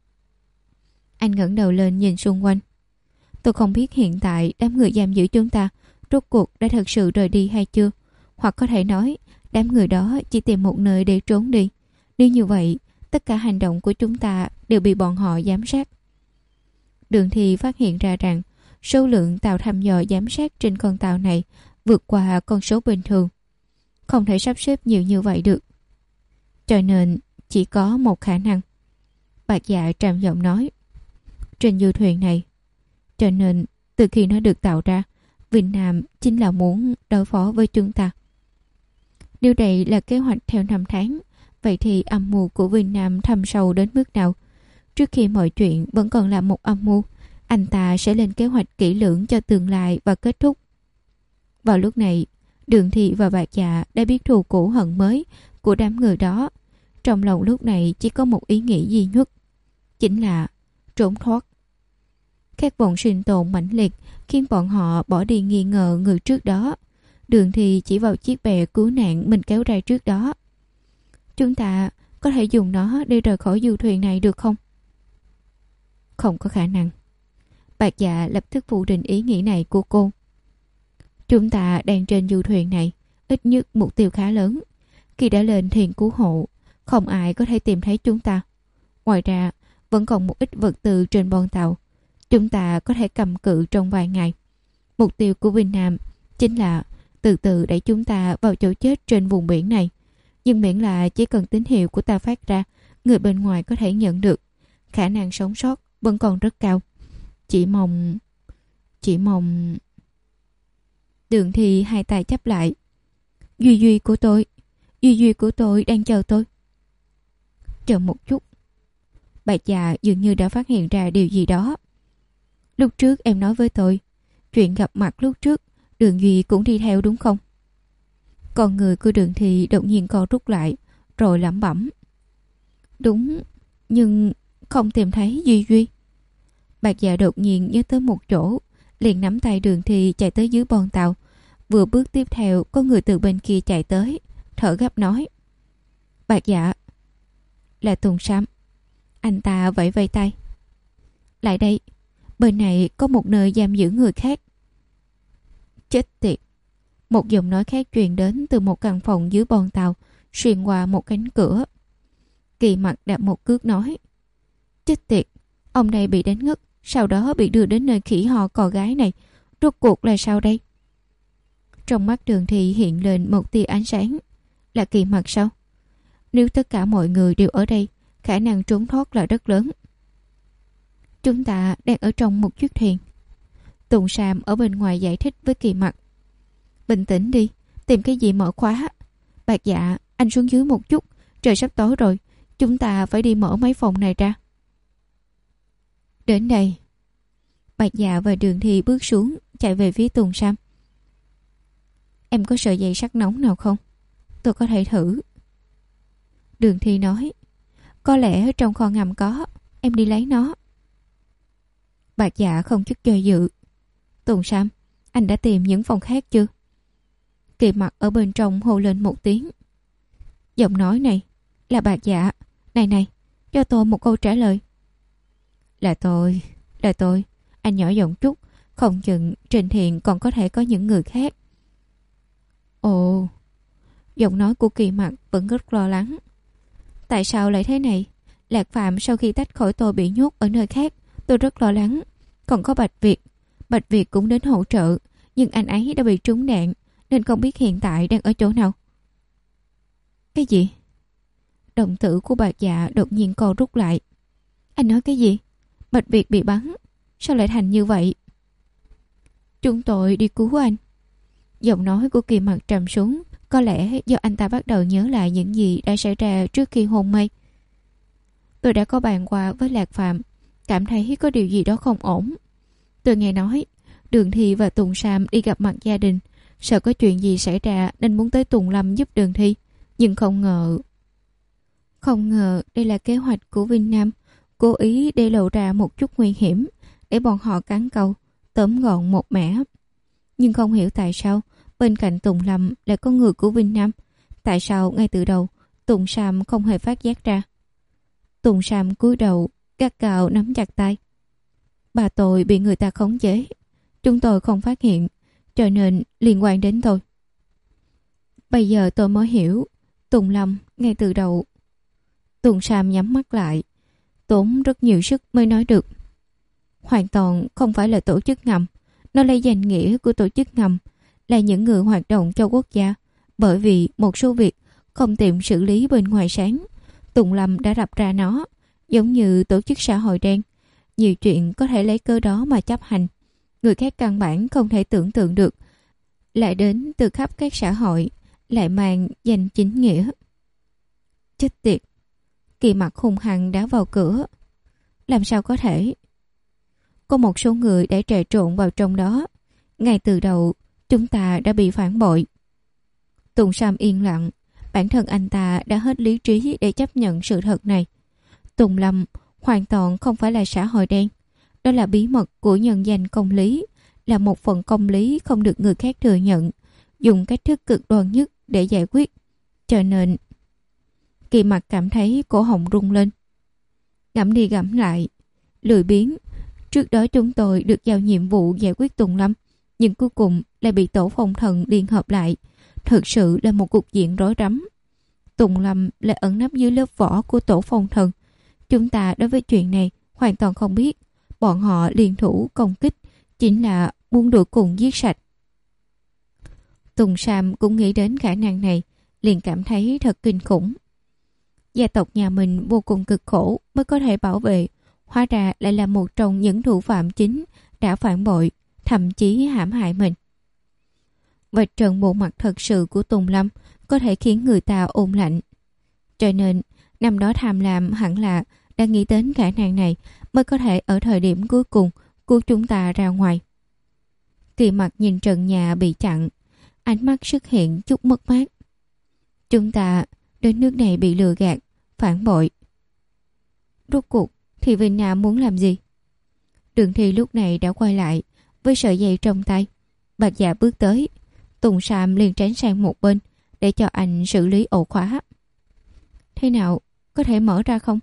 Anh ngẩng đầu lên nhìn xung quanh. Tôi không biết hiện tại đám người giam giữ chúng ta rốt cuộc đã thật sự rời đi hay chưa. Hoặc có thể nói đám người đó chỉ tìm một nơi để trốn đi. Nếu như vậy, tất cả hành động của chúng ta đều bị bọn họ giám sát. Đường Thi phát hiện ra rằng số lượng tàu thăm dò giám sát trên con tàu này vượt qua con số bình thường. Không thể sắp xếp nhiều như vậy được. Cho nên chỉ có một khả năng. Bạc Dạ trầm giọng nói. Trên du thuyền này. Cho nên từ khi nó được tạo ra, Vinh Nam chính là muốn đối phó với chúng ta. Nếu đây là kế hoạch theo năm tháng, vậy thì âm mưu của Vinh Nam thâm sâu đến mức nào? Trước khi mọi chuyện vẫn còn là một âm mưu, anh ta sẽ lên kế hoạch kỹ lưỡng cho tương lai và kết thúc. Vào lúc này, Đường Thi và Bạc Dạ đã biết thù cũ hận mới của đám người đó. Trong lòng lúc này chỉ có một ý nghĩ duy nhất, chính là trốn thoát. Khát vọng sinh tồn mãnh liệt khiến bọn họ bỏ đi nghi ngờ người trước đó. Đường Thi chỉ vào chiếc bè cứu nạn mình kéo ra trước đó. Chúng ta có thể dùng nó để rời khỏi du thuyền này được không? Không có khả năng. Bạc Dạ lập tức phủ định ý nghĩ này của cô. Chúng ta đang trên du thuyền này, ít nhất mục tiêu khá lớn. Khi đã lên thuyền cứu hộ, không ai có thể tìm thấy chúng ta. Ngoài ra, vẫn còn một ít vật tư trên bon tàu. Chúng ta có thể cầm cự trong vài ngày. Mục tiêu của Vinh Nam chính là từ từ đẩy chúng ta vào chỗ chết trên vùng biển này. Nhưng miễn là chỉ cần tín hiệu của ta phát ra, người bên ngoài có thể nhận được. Khả năng sống sót vẫn còn rất cao. Chỉ mong... Chỉ mong... Đường Thi hai tay chắp lại. Duy Duy của tôi, Duy Duy của tôi đang chờ tôi. Chờ một chút. Bạc Dạ dường như đã phát hiện ra điều gì đó. Lúc trước em nói với tôi, chuyện gặp mặt lúc trước, Đường Duy cũng đi theo đúng không? Con người của Đường Thị đột nhiên co rút lại, rồi lẩm bẩm. Đúng, nhưng không tìm thấy Duy Duy. Bạc Dạ đột nhiên nhớ tới một chỗ, liền nắm tay Đường Thị chạy tới dưới bon tàu. Vừa bước tiếp theo, có người từ bên kia chạy tới, thở gấp nói. Bạc Dạ. Là Tùng Sam. Anh ta vẫy vẫy tay. Lại đây, bên này có một nơi giam giữ người khác. Chết tiệt. Một giọng nói khác truyền đến từ một căn phòng dưới bon tàu, xuyên qua một cánh cửa. Kỳ Mặc đạp một cước nói. Chết tiệt, ông đây bị đánh ngất, sau đó bị đưa đến nơi khỉ ho cò gái này. Rốt cuộc là sao đây? Trong mắt Đường Thị hiện lên một tia ánh sáng. Là Kỳ Mặc sao? Nếu tất cả mọi người đều ở đây, khả năng trốn thoát là rất lớn. Chúng ta đang ở trong một chiếc thuyền. Tùng Sam ở bên ngoài giải thích với Kỳ Mặc. Bình tĩnh đi, tìm cái gì mở khóa. Bạc Dạ, anh xuống dưới một chút, trời sắp tối rồi, chúng ta phải đi mở mấy phòng này ra. Đến đây. Bạc Dạ và Đường Thị bước xuống, chạy về phía Tùng Sam. Em có sợi dây sắt nóng nào không? Tôi có thể thử. Đường Thị nói. Có lẽ trong kho ngầm có, em đi lấy nó. Bạc Dạ không chút do dự. Tùng Sam, anh đã tìm những phòng khác chưa? Kỳ Mặc ở bên trong hô lên một tiếng. Giọng nói này là Bạc Dạ. Này này, cho tôi một câu trả lời. Là tôi, là tôi. Anh nhỏ giọng chút, không chừng trên thuyền còn có thể có những người khác. Ồ. Giọng nói của Kỳ Mặc vẫn rất lo lắng. Tại sao lại thế này? Lạc Phạm sau khi tách khỏi tôi bị nhốt ở nơi khác, tôi rất lo lắng. Còn có Bạch Việt. Bạch Việt cũng đến hỗ trợ, nhưng anh ấy đã bị trúng đạn, nên không biết hiện tại đang ở chỗ nào. Cái gì? Đồng tử của Bạc Dạ đột nhiên co rút lại. Anh nói cái gì? Bạch Việt bị bắn. Sao lại thành như vậy? Chúng tôi đi cứu anh. Giọng nói của Kỳ Mặc trầm xuống. Có lẽ do anh ta bắt đầu nhớ lại những gì đã xảy ra trước khi hôn mê. Tôi đã có bàn qua với Lạc Phạm, cảm thấy có điều gì đó không ổn. Tôi nghe nói Đường Thi và Tùng Sam đi gặp mặt gia đình, sợ có chuyện gì xảy ra nên muốn tới Tùng Lâm giúp Đường Thi. Nhưng không ngờ... Không ngờ đây là kế hoạch của Vinh Nam, cố ý để lộ ra một chút nguy hiểm, để bọn họ cán câu, tóm gọn một mẻ. Nhưng không hiểu tại sao bên cạnh Tùng Lâm lại có người của Vinh Nam. Tại sao ngay từ đầu Tùng Sam không hề phát giác ra? Tùng Sam cúi đầu, gắt gao nắm chặt tay. Bà tôi bị người ta khống chế, chúng tôi không phát hiện, cho nên liên quan đến tôi. Bây giờ tôi mới hiểu. Tùng Lâm ngay từ đầu. Tùng Sam nhắm mắt lại, tốn rất nhiều sức mới nói được. Hoàn toàn không phải là tổ chức ngầm. Nó lấy danh nghĩa của tổ chức ngầm, là những người hoạt động cho quốc gia. Bởi vì một số việc không tiện xử lý bên ngoài sáng, Tùng Lâm đã lập ra nó, giống như tổ chức xã hội đen. Nhiều chuyện có thể lấy cơ đó mà chấp hành. Người khác căn bản không thể tưởng tượng được, lại đến từ khắp các xã hội, lại mang danh chính nghĩa. Chết tiệt. Kỳ Mặc hung hăng đá vào cửa. Làm sao có thể? Có một số người đã trà trộn vào trong đó. Ngay từ đầu chúng ta đã bị phản bội. Tùng Sam yên lặng. Bản thân anh ta đã hết lý trí để chấp nhận sự thật này. Tùng Lâm hoàn toàn không phải là xã hội đen. Đó là bí mật của nhân danh công lý, là một phần công lý không được người khác thừa nhận, dùng cách thức cực đoan nhất để giải quyết. Cho nên Kỳ Mặc cảm thấy cổ họng rung lên. Ngẫm đi ngẫm lại, lười biếng. Trước đó chúng tôi được giao nhiệm vụ giải quyết Tùng Lâm, nhưng cuối cùng lại bị tổ phong thần liên hợp lại. Thực sự là một cục diện rối rắm. Tùng Lâm lại ẩn nấp dưới lớp vỏ của tổ phong thần. Chúng ta đối với chuyện này hoàn toàn không biết. Bọn họ liên thủ công kích, chính là muốn đuổi cùng giết sạch. Tùng Sam cũng nghĩ đến khả năng này, liền cảm thấy thật kinh khủng. Gia tộc nhà mình vô cùng cực khổ mới có thể bảo vệ, hóa ra lại là một trong những thủ phạm chính đã phản bội, thậm chí hãm hại mình. Vạch trần bộ mặt thật sự của Tùng Lâm có thể khiến người ta ôm lạnh. Cho nên năm đó Tham Lam hẳn là đã nghĩ đến khả năng này mới có thể ở thời điểm cuối cùng cứu chúng ta ra ngoài. Kỳ Mặc nhìn trần nhà bị chặn, Ánh mắt xuất hiện chút mất mát. Chúng ta đến nước này bị lừa gạt, phản bội. Rốt cuộc thì Vinh Nam muốn làm gì? Đường Thi lúc này đã quay lại với sợi dây trong tay. Bạc Dạ bước tới, Tùng Sam liền tránh sang một bên để cho anh xử lý ổ khóa. Thế nào, có thể mở ra không?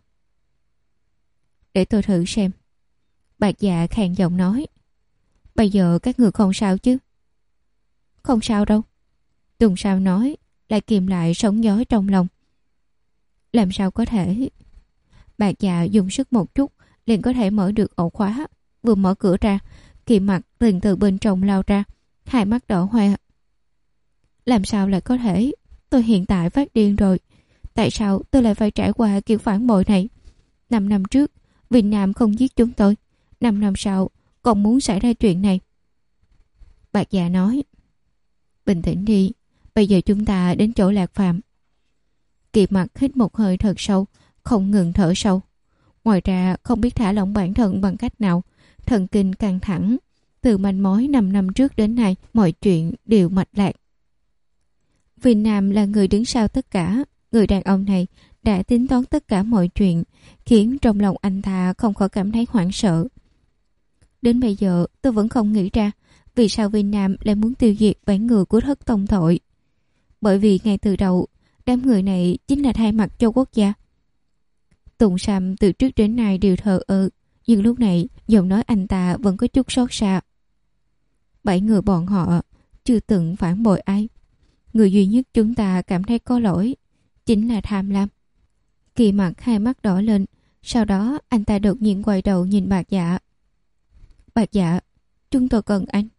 Để tôi thử xem. Bạc Dạ khàn giọng nói. Bây giờ các người không sao chứ? Không sao đâu. Tùng Sam nói, lại kìm lại sóng gió trong lòng. Làm sao có thể? Bạc Dạ dùng sức một chút liền có thể mở được ổ khóa. Vừa mở cửa ra, Kỳ Mặc liền từ bên trong lao ra, hai mắt đỏ hoe. Làm sao lại có thể? Tôi hiện tại phát điên rồi. Tại sao tôi lại phải trải qua kiểu phản bội này? Năm năm trước, Việt Nam không giết chúng tôi. Năm năm sau, còn muốn xảy ra chuyện này. Bạc Dạ nói. Bình tĩnh đi. Bây giờ chúng ta đến chỗ Lạc Phạm. Kỳ Mặc hít một hơi thật sâu, không ngừng thở sâu. Ngoài ra không biết thả lỏng bản thân bằng cách nào. Thần kinh căng thẳng. Từ manh mối năm năm trước đến nay, mọi chuyện đều mạch lạc. Vì Nam là người đứng sau tất cả. Người đàn ông này đã tính toán tất cả mọi chuyện, khiến trong lòng anh ta không khỏi cảm thấy hoảng sợ. Đến bây giờ tôi vẫn không nghĩ ra vì sao Vinh Nam lại muốn tiêu diệt bản người của Thất Tông Tội. Bởi vì ngay từ đầu, đám người này chính là thay mặt cho quốc gia. Tùng Sam từ trước đến nay đều thờ ơ, nhưng lúc này giọng nói anh ta vẫn có chút xót xa. Bảy người bọn họ chưa từng phản bội ai. Người duy nhất chúng ta cảm thấy có lỗi chính là tham lam. Kỳ Mặc hai mắt đỏ lên, sau đó anh ta đột nhiên quay đầu nhìn Bạc Dạ. Bạc Dạ, chúng tôi cần anh.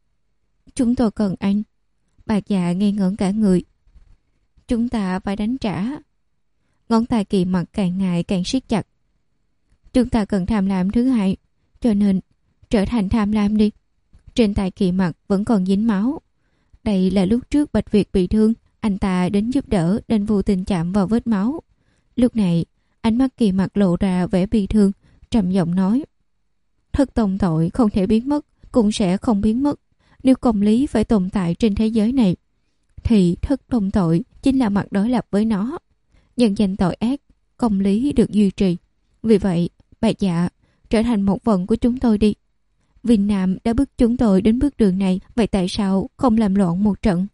Chúng tôi cần anh. Bạc Dạ ngây ngẩn cả người. Chúng ta phải đánh trả. Ngón tay Kỳ Mặc càng ngày càng siết chặt. Chúng ta cần tham lam thứ hai, cho nên trở thành tham lam đi. Trên tay Kỳ Mặc vẫn còn dính máu. Đây là lúc trước Bạch Việt bị thương, anh ta đến giúp đỡ nên vô tình chạm vào vết máu. Lúc này, ánh mắt Kỳ Mặc lộ ra vẻ bi thương, trầm giọng nói. Thất Tông Tội không thể biến mất, cũng sẽ không biến mất. Nếu công lý phải tồn tại trên thế giới này, thì Thất Tông Tội chính là mặt đối lập với nó. Nhân danh tội ác, công lý được duy trì. Vì vậy, Bạch Dạ, trở thành một phần của chúng tôi đi. Vinh Nam đã bức chúng tôi đến bước đường này, vậy tại sao không làm loạn một trận?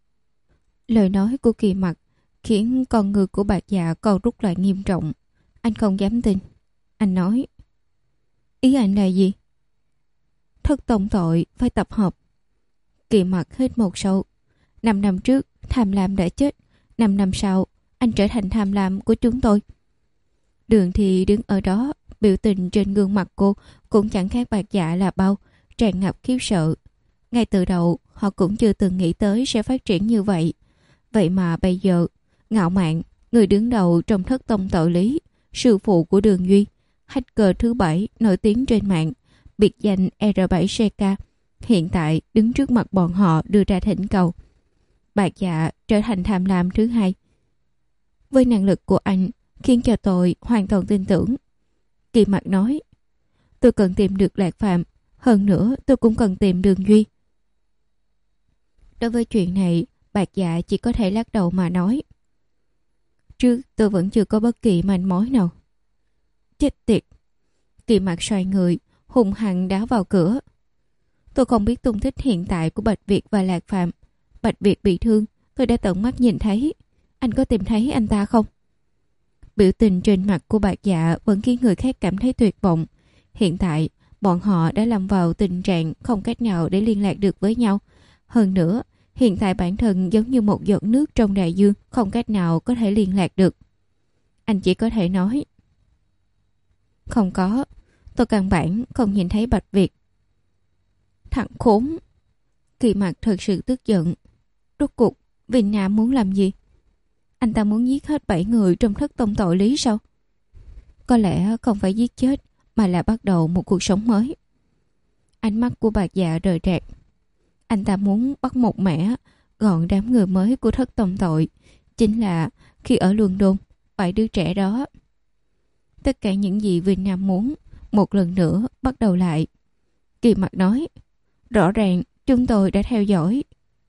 Lời nói của Kỳ Mặc khiến con người của Bạc Dạ còn rút lại nghiêm trọng. Anh không dám tin. Anh nói. Ý anh là gì? Thất Tông Tội phải tập hợp. Kỳ Mặc hít một sâu. Năm năm trước, tham lam đã chết. Năm năm sau, anh trở thành tham lam của chúng tôi. Đường Thì đứng ở đó, biểu tình trên gương mặt cô cũng chẳng khác Bạc Dạ là bao, tràn ngập khiếp sợ. Ngay từ đầu, họ cũng chưa từng nghĩ tới sẽ phát triển như vậy. Vậy mà bây giờ, Ngạo Mạn, người đứng đầu trong Thất Tông Tội lý, sư phụ của Đường Duy, hacker thứ bảy nổi tiếng trên mạng, biệt danh R bảy C K, hiện tại đứng trước mặt bọn họ đưa ra thỉnh cầu. Bạc Dạ trở thành tham lam thứ hai. Với năng lực của anh, khiến cho tôi hoàn toàn tin tưởng. Kỳ Mặc nói, tôi cần tìm được Lạc Phạm, hơn nữa tôi cũng cần tìm Đường Duy. Đối với chuyện này, Bạc Dạ chỉ có thể lắc đầu mà nói. Trước tôi vẫn chưa có bất kỳ manh mối nào. Chết tiệt. Kỳ Mặc xoay người, hùng hăng đá vào cửa. Tôi không biết tung tích hiện tại của Bạch Việt và Lạc Phạm. Bạch Việt bị thương, tôi đã tận mắt nhìn thấy. Anh có tìm thấy anh ta không? Biểu tình trên mặt của Bạc Dạ vẫn khiến người khác cảm thấy tuyệt vọng. Hiện tại, bọn họ đã lâm vào tình trạng không cách nào để liên lạc được với nhau. Hơn nữa, hiện tại bản thân giống như một giọt nước trong đại dương, không cách nào có thể liên lạc được. Anh chỉ có thể nói. Không có, tôi căn bản không nhìn thấy Bạch Việt. Thằng khốn. Kỳ Mặc thật sự tức giận. Rốt cuộc, Vinh Nam muốn làm gì? Anh ta muốn giết hết bảy người trong Thất Tông Tội lý sao? Có lẽ không phải giết chết, mà là bắt đầu một cuộc sống mới. Ánh mắt của Bạc Dạ rời rạc. Anh ta muốn bắt một mẻ gọn đám người mới của Thất Tông Tội, chính là khi ở London, bảy đứa trẻ đó. Tất cả những gì Vinh Nam muốn, một lần nữa bắt đầu lại. Kỳ Mặc nói, rõ ràng chúng tôi đã theo dõi.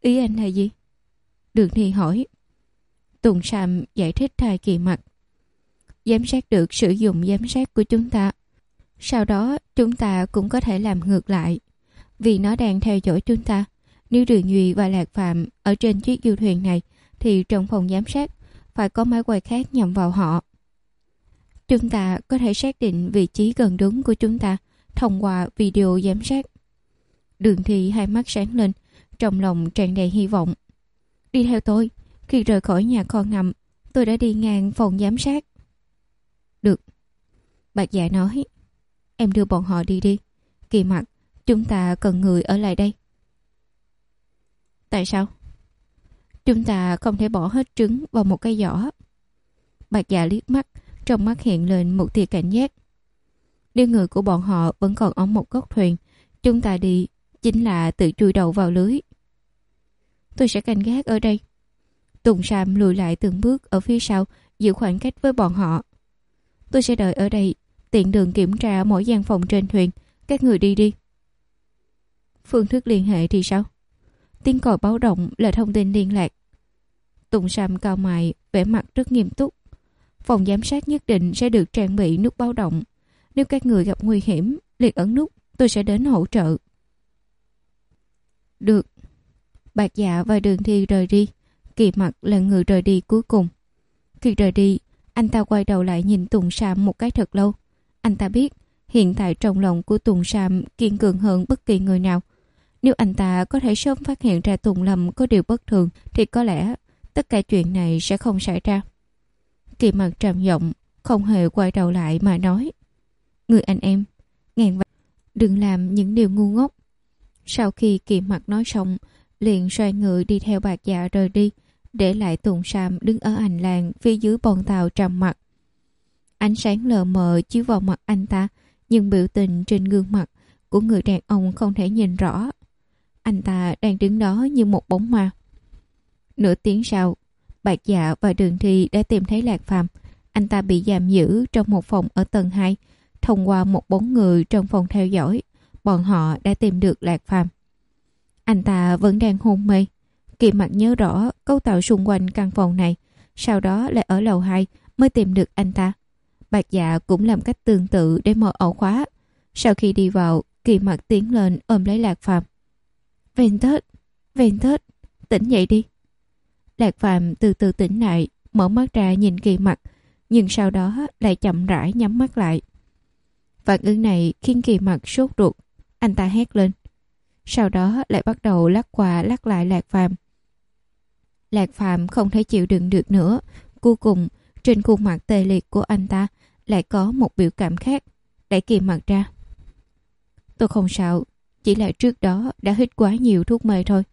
Ý anh là gì? Đường Thi hỏi. Tùng Sam giải thích thay Kỳ Mặc. Giám sát được sử dụng giám sát của chúng ta. Sau đó chúng ta cũng có thể làm ngược lại. Vì nó đang theo dõi chúng ta. Nếu Đường Duy và Lạc Phạm ở trên chiếc du thuyền này thì trong phòng giám sát phải có máy quay khác nhằm vào họ. Chúng ta có thể xác định vị trí gần đúng của chúng ta thông qua video giám sát. Đường Thi hai mắt sáng lên, trong lòng tràn đầy hy vọng. Đi theo tôi. Khi rời khỏi nhà kho ngầm, tôi đã đi ngang phòng giám sát. Được. Bạch Dạ nói. Em đưa bọn họ đi đi. Kỳ Mặc, chúng ta cần người ở lại đây. Tại sao? Chúng ta không thể bỏ hết trứng vào một cái giỏ. Bạch Dạ liếc mắt, trong mắt hiện lên một tia cảnh giác. Nếu người của bọn họ vẫn còn ở một góc thuyền, chúng ta đi chính là tự chui đầu vào lưới. Tôi sẽ canh gác ở đây. Tùng Sam lùi lại từng bước ở phía sau, giữ khoảng cách với bọn họ. Tôi sẽ đợi ở đây, tiện đường kiểm tra mỗi gian phòng trên thuyền. Các người đi đi. Phương thức liên hệ thì sao? Tiếng còi báo động là thông tin liên lạc. Tùng Sam cau mày, vẻ mặt rất nghiêm túc. Phòng giám sát nhất định sẽ được trang bị nút báo động. Nếu các người gặp nguy hiểm, liền ấn nút, tôi sẽ đến hỗ trợ. Được. Bạch Dạ và Đường Thi rời đi. Kỳ Mặc là người rời đi cuối cùng. Khi rời đi, anh ta quay đầu lại nhìn Tùng Sam một cái thật lâu. Anh ta biết hiện tại trong lòng của Tùng Sam kiên cường hơn bất kỳ người nào. Nếu anh ta có thể sớm phát hiện ra Tùng Lâm có điều bất thường thì có lẽ tất cả chuyện này sẽ không xảy ra. Kỳ Mặc trầm giọng, không hề quay đầu lại mà nói. Người anh em, ngàn vạn đừng làm những điều ngu ngốc. Sau khi Kỳ Mặc nói xong, liền xoay người đi theo Bạch Dạ rời đi, để lại Tùng Sam đứng ở hành lang phía dưới bong tàu trầm mặc. Ánh sáng lờ mờ chiếu vào mặt anh ta, nhưng biểu tình trên gương mặt của người đàn ông không thể nhìn rõ. Anh ta đang đứng đó như một bóng ma. Nửa tiếng sau, Bạch Dạ và Đường Thi đã tìm thấy Lạc Phàm. Anh ta bị giam giữ trong một phòng ở tầng hai. Thông qua một bóng người trong phòng theo dõi, bọn họ đã tìm được Lạc Phàm. Anh ta vẫn đang hôn mê. Kỳ Mặc nhớ rõ cấu tạo xung quanh căn phòng này, sau đó lại ở lầu hai mới tìm được anh ta. Bạch Dạ cũng làm cách tương tự để mở ổ khóa. Sau khi đi vào, Kỳ Mặc tiến lên ôm lấy Lạc Phàm. Ventus, Ventus, tỉnh dậy đi. Lạc Phàm từ từ tỉnh lại, mở mắt ra nhìn Kỳ Mặc, nhưng sau đó lại chậm rãi nhắm mắt lại. Phản ứng này khiến Kỳ Mặc sốt ruột. Anh ta hét lên. Sau đó lại bắt đầu lắc qua lắc lại Lạc Phàm. Lạc Phàm không thể chịu đựng được nữa. Cuối cùng, trên khuôn mặt tê liệt của anh ta lại có một biểu cảm khác. Đẩy Kỳ Mặc ra. Tôi không sao, chỉ là trước đó đã hít quá nhiều thuốc mê thôi.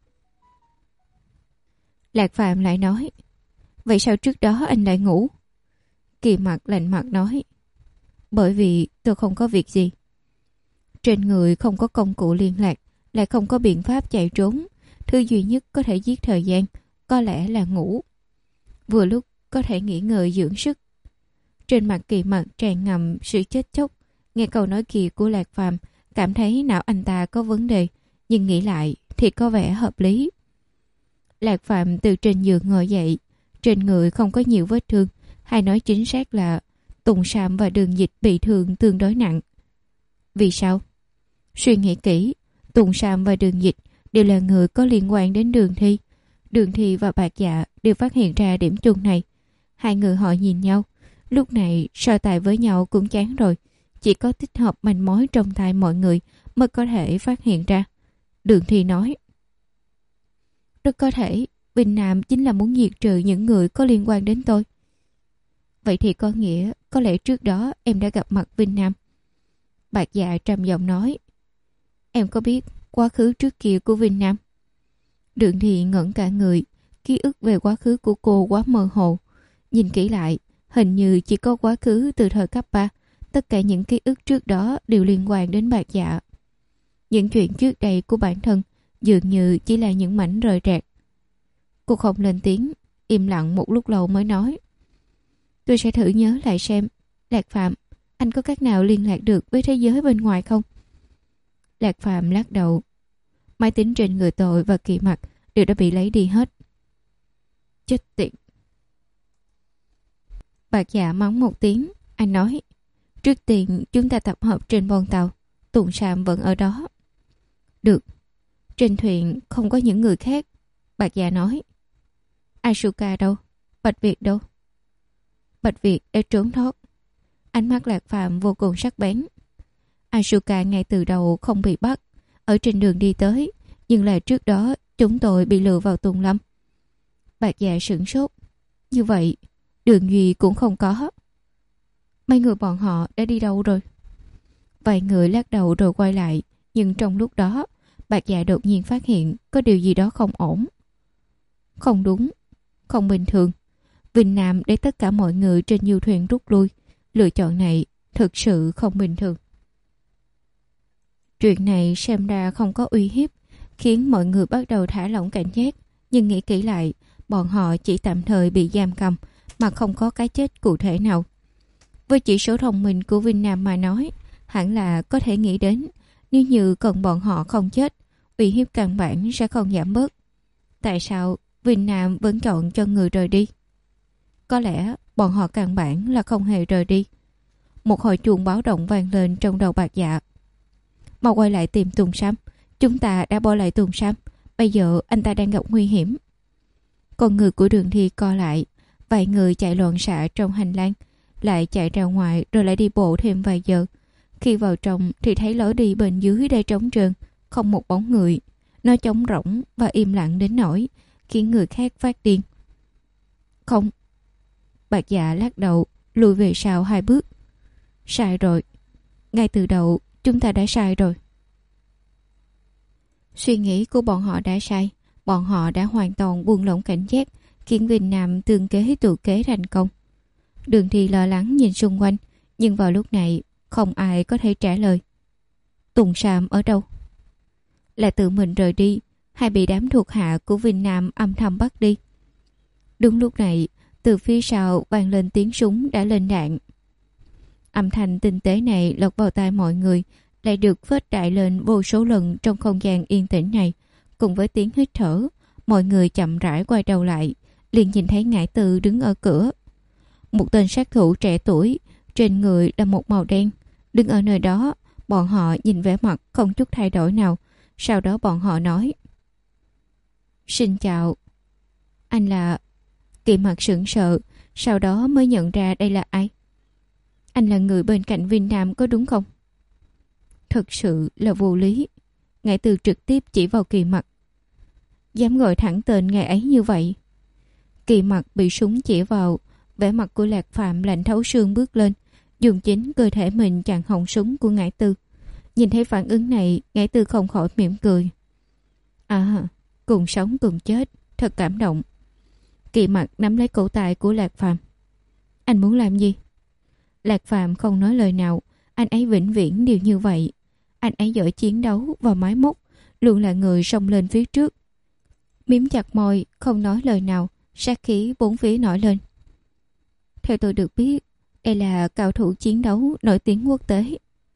Lạc Phàm lại nói. Vậy sao trước đó anh lại ngủ? Kỳ Mặc lạnh mặt nói. Bởi vì tôi không có việc gì. Trên người không có công cụ liên lạc, lại không có biện pháp chạy trốn. Thứ duy nhất có thể giết thời gian có lẽ là ngủ. Vừa lúc có thể nghỉ ngơi dưỡng sức. Trên mặt Kỳ Mặc tràn ngầm sự chết chóc. Nghe câu nói kia của Lạc Phàm, cảm thấy não anh ta có vấn đề, nhưng nghĩ lại thì có vẻ hợp lý. Lạc Phàm từ trên giường ngồi dậy. Trên người không có nhiều vết thương, hay nói chính xác là Tùng Sam và Đường Dịch bị thương tương đối nặng. Vì sao? Suy nghĩ kỹ, Tùng Sam và Đường Dịch đều là người có liên quan đến Đường Thi. Đường Thi và Bạch Dạ đều phát hiện ra điểm chung này. Hai người họ nhìn nhau. Lúc này so tài với nhau cũng chán rồi. Chỉ có tích hợp manh mối trong tay mọi người mới có thể phát hiện ra. Đường Thi nói. Rất có thể Vinh Nam chính là muốn diệt trừ những người có liên quan đến tôi. Vậy thì có nghĩa có lẽ trước đó em đã gặp mặt Vinh Nam. Bạch Dạ trầm giọng nói. Em có biết quá khứ trước kia của Vinh Nam? Đường Thi ngẩn cả người. Ký ức về quá khứ của cô quá mơ hồ. Nhìn kỹ lại, hình như chỉ có quá khứ từ thời cấp ba. Tất cả những ký ức trước đó đều liên quan đến Bạch Dạ. Những chuyện trước đây của bản thân dường như chỉ là những mảnh rời rạc. Cô không lên tiếng, im lặng một lúc lâu mới nói. Tôi sẽ thử nhớ lại xem. Lạc Phạm, anh có cách nào liên lạc được với thế giới bên ngoài không? Lạc Phạm lắc đầu. Máy tính trên người tôi và Kỳ Mặc đều đã bị lấy đi hết. Chết tiệt. Bạc Dạ mắng một tiếng. Anh nói, trước tiên chúng ta tập hợp trên bon tàu. Tùng Sam vẫn ở đó. Được. Trên thuyền không có những người khác. Bạc Dạ nói. Asuka đâu? Bạch Việt đâu? Bạch Việt đã trốn thoát. Ánh mắt Lạc Phàm vô cùng sắc bén. Asuka ngay từ đầu không bị bắt, ở trên đường đi tới, nhưng là trước đó chúng tôi bị lừa vào Tùng Lâm. Bạc Dạ sửng sốt. Như vậy, Đường Duy cũng không có. Mấy người bọn họ đã đi đâu rồi? Vài người lắc đầu rồi quay lại, nhưng trong lúc đó, Bạc Dạ đột nhiên phát hiện có điều gì đó không ổn. Không đúng, không bình thường. Vinh Nam để tất cả mọi người trên du thuyền rút lui. Lựa chọn này thực sự không bình thường. Chuyện này xem ra không có uy hiếp, khiến mọi người bắt đầu thả lỏng cảnh giác. Nhưng nghĩ kỹ lại, bọn họ chỉ tạm thời bị giam cầm, mà không có cái chết cụ thể nào. Với chỉ số thông minh của Vinh Nam mà nói, hẳn là có thể nghĩ đến, nếu như cần bọn họ không chết, uy hiếp căn bản sẽ không giảm bớt. Tại sao Vinh Nam vẫn chọn cho người rời đi? Có lẽ bọn họ căn bản là không hề rời đi. Một hồi chuông báo động vang lên trong đầu Bạc Dạ. Mau quay lại tìm Tùng Sam. Chúng ta đã bỏ lại Tùng Sam. Bây giờ anh ta đang gặp nguy hiểm. Con người của Đường Thi co lại. Vài người chạy loạn xạ trong hành lang, lại chạy ra ngoài rồi lại đi bộ thêm vài giờ. Khi vào trong thì thấy lối đi bên dưới đã trống trơn, không một bóng người. Nó trống rỗng và im lặng đến nỗi khiến người khác phát điên. Không. Bạc Dạ lắc đầu, lùi về sau hai bước. Sai rồi. Ngay từ đầu chúng ta đã sai rồi. Suy nghĩ của bọn họ đã sai. Bọn họ đã hoàn toàn buông lỏng cảnh giác, khiến Vinh Nam tương kế tự kế thành công. Đường Thi lo lắng nhìn xung quanh, nhưng vào lúc này không ai có thể trả lời. Tùng Sam ở đâu? Là tự mình rời đi, hay bị đám thuộc hạ của Vinh Nam âm thầm bắt đi? Đúng lúc này, từ phía sau vang lên tiếng súng đã lên đạn. Âm thanh tinh tế này lọt vào tai mọi người, lại được phết đại lên vô số lần trong không gian yên tĩnh này. Cùng với tiếng hít thở, mọi người chậm rãi quay đầu lại, liền nhìn thấy Ngải Từ đứng ở cửa. Một tên sát thủ trẻ tuổi, trên người là một màu đen, đứng ở nơi đó. Bọn họ nhìn vẻ mặt không chút thay đổi nào. Sau đó bọn họ nói: Xin chào. Anh là... Kỳ Mặt sững sờ, sau đó mới nhận ra đây là ai. Anh là người bên cạnh Vinh Nam có đúng không? Thật sự là vô lý. Ngải Từ trực tiếp chỉ vào Kỳ Mặt. Dám gọi thẳng tên ngày ấy như vậy. Kỳ Mặt bị súng chỉ vào, vẻ mặt của Lạc Phạm lạnh thấu xương bước lên, dùng chính cơ thể mình chặn họng súng của Ngải Từ. Nhìn thấy phản ứng này, Ngải Từ không khỏi mỉm cười. À, cùng sống cùng chết, thật cảm động. Kỳ Mặt nắm lấy cổ tay của Lạc Phạm. Anh muốn làm gì? Lạc Phạm không nói lời nào. Anh ấy vĩnh viễn đều như vậy. Anh ấy giỏi chiến đấu và máy móc, luôn là người xông lên phía trước. Miếm chặt môi, không nói lời nào, sát khí bốn phía nổi lên. Theo tôi được biết, đây là cao thủ chiến đấu nổi tiếng quốc tế.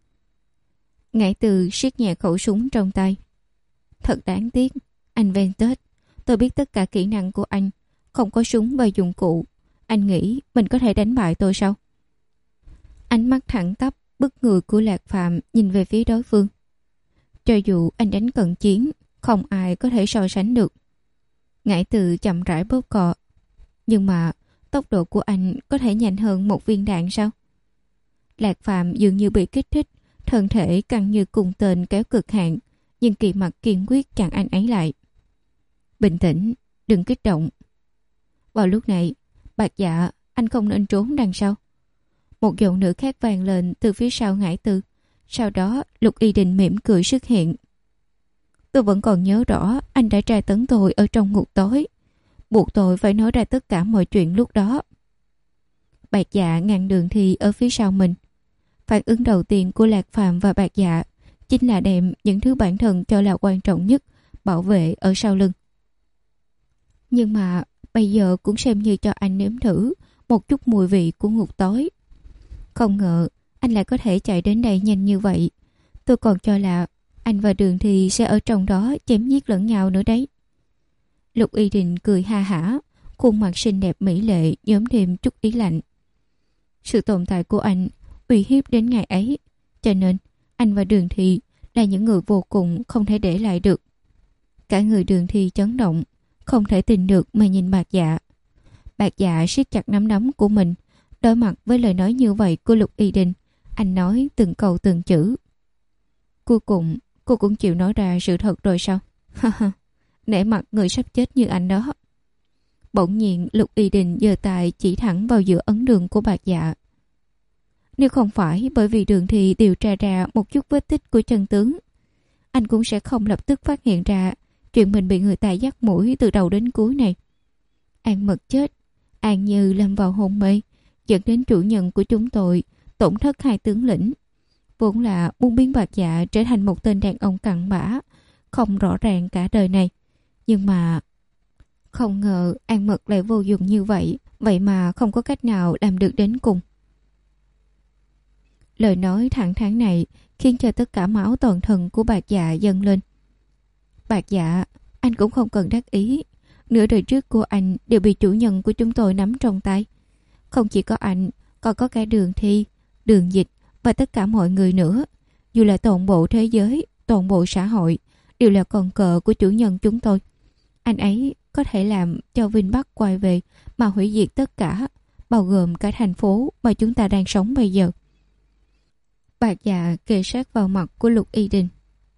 Ngải Từ siết nhẹ khẩu súng trong tay. Thật đáng tiếc, anh Ventus. Tôi biết tất cả kỹ năng của anh, không có súng và dụng cụ. Anh nghĩ mình có thể đánh bại tôi sao? Ánh mắt thẳng tắp, bức người của Lạc Phạm nhìn về phía đối phương. Cho dù anh đánh cận chiến, không ai có thể so sánh được. Ngải Từ chậm rãi bóp cò. Nhưng mà tốc độ của anh có thể nhanh hơn một viên đạn sao? Lạc Phạm dường như bị kích thích, thân thể căng như cùng tên kéo cực hạn, nhưng Kỳ Mặt kiên quyết chặn anh ấy lại. Bình tĩnh, đừng kích động. Vào lúc này, Bạc Dạ, anh không nên trốn đằng sau. Một giọng nữ khác vang lên từ phía sau Ngải Từ. Sau đó Lục Y Đình mỉm cười xuất hiện. Tôi vẫn còn nhớ rõ anh đã tra tấn tôi ở trong ngục tối, buộc tôi phải nói ra tất cả mọi chuyện lúc đó. Bạc Dạ ngăn Đường Thi ở phía sau mình. Phản ứng đầu tiên của Lạc Phạm và Bạc Dạ chính là đem những thứ bản thân cho là quan trọng nhất bảo vệ ở sau lưng. Nhưng mà bây giờ cũng xem như cho anh nếm thử một chút mùi vị của ngục tối. Không ngờ anh lại có thể chạy đến đây nhanh như vậy. Tôi còn cho là anh và Đường Thi sẽ ở trong đó chém giết lẫn nhau nữa đấy. Lục Y Đình cười ha hả, khuôn mặt xinh đẹp mỹ lệ nhóm thêm chút ý lạnh. Sự tồn tại của anh uy hiếp đến ngày ấy, cho nên anh và Đường Thi là những người vô cùng không thể để lại được. Cả người Đường Thi chấn động, không thể tin được mà nhìn Bạc Dạ. Bạc Dạ siết chặt nắm đấm của mình, đối mặt với lời nói như vậy của Lục Y Đình, anh nói từng câu từng chữ. Cuối cùng, cô cũng chịu nói ra sự thật rồi sao? Ha ha, nể mặt người sắp chết như anh đó. Bỗng nhiên Lục Y Đình giơ tay chỉ thẳng vào giữa ấn đường của Bạc Dạ. Nếu không phải bởi vì Đường Thi điều tra ra một chút vết tích của chân tướng, anh cũng sẽ không lập tức phát hiện ra chuyện mình bị người ta dắt mũi từ đầu đến cuối này. An Mật chết, An Như lâm vào hôn mê, dẫn đến chủ nhân của chúng tôi tổn thất hai tướng lĩnh. Vốn là muốn biến Bạc Dạ trở thành một tên đàn ông cặn bã, không rõ ràng cả đời này. Nhưng mà không ngờ An Mật lại vô dụng như vậy, vậy mà không có cách nào làm được đến cùng. Lời nói thẳng thắn này khiến cho tất cả máu toàn thân của Bạc Dạ dâng lên. Bạc Dạ, anh cũng không cần đắc ý. Nửa đời trước của anh đều bị chủ nhân của chúng tôi nắm trong tay. Không chỉ có anh, còn có cả Đường Thi, Đường Dịch và tất cả mọi người nữa. Dù là toàn bộ thế giới, toàn bộ xã hội đều là con cờ của chủ nhân chúng tôi. Anh ấy có thể làm cho Vinh Bắc quay về mà hủy diệt tất cả, bao gồm cả thành phố mà chúng ta đang sống bây giờ. Bạc Dạ kề sát vào mặt của Lục Y Đình.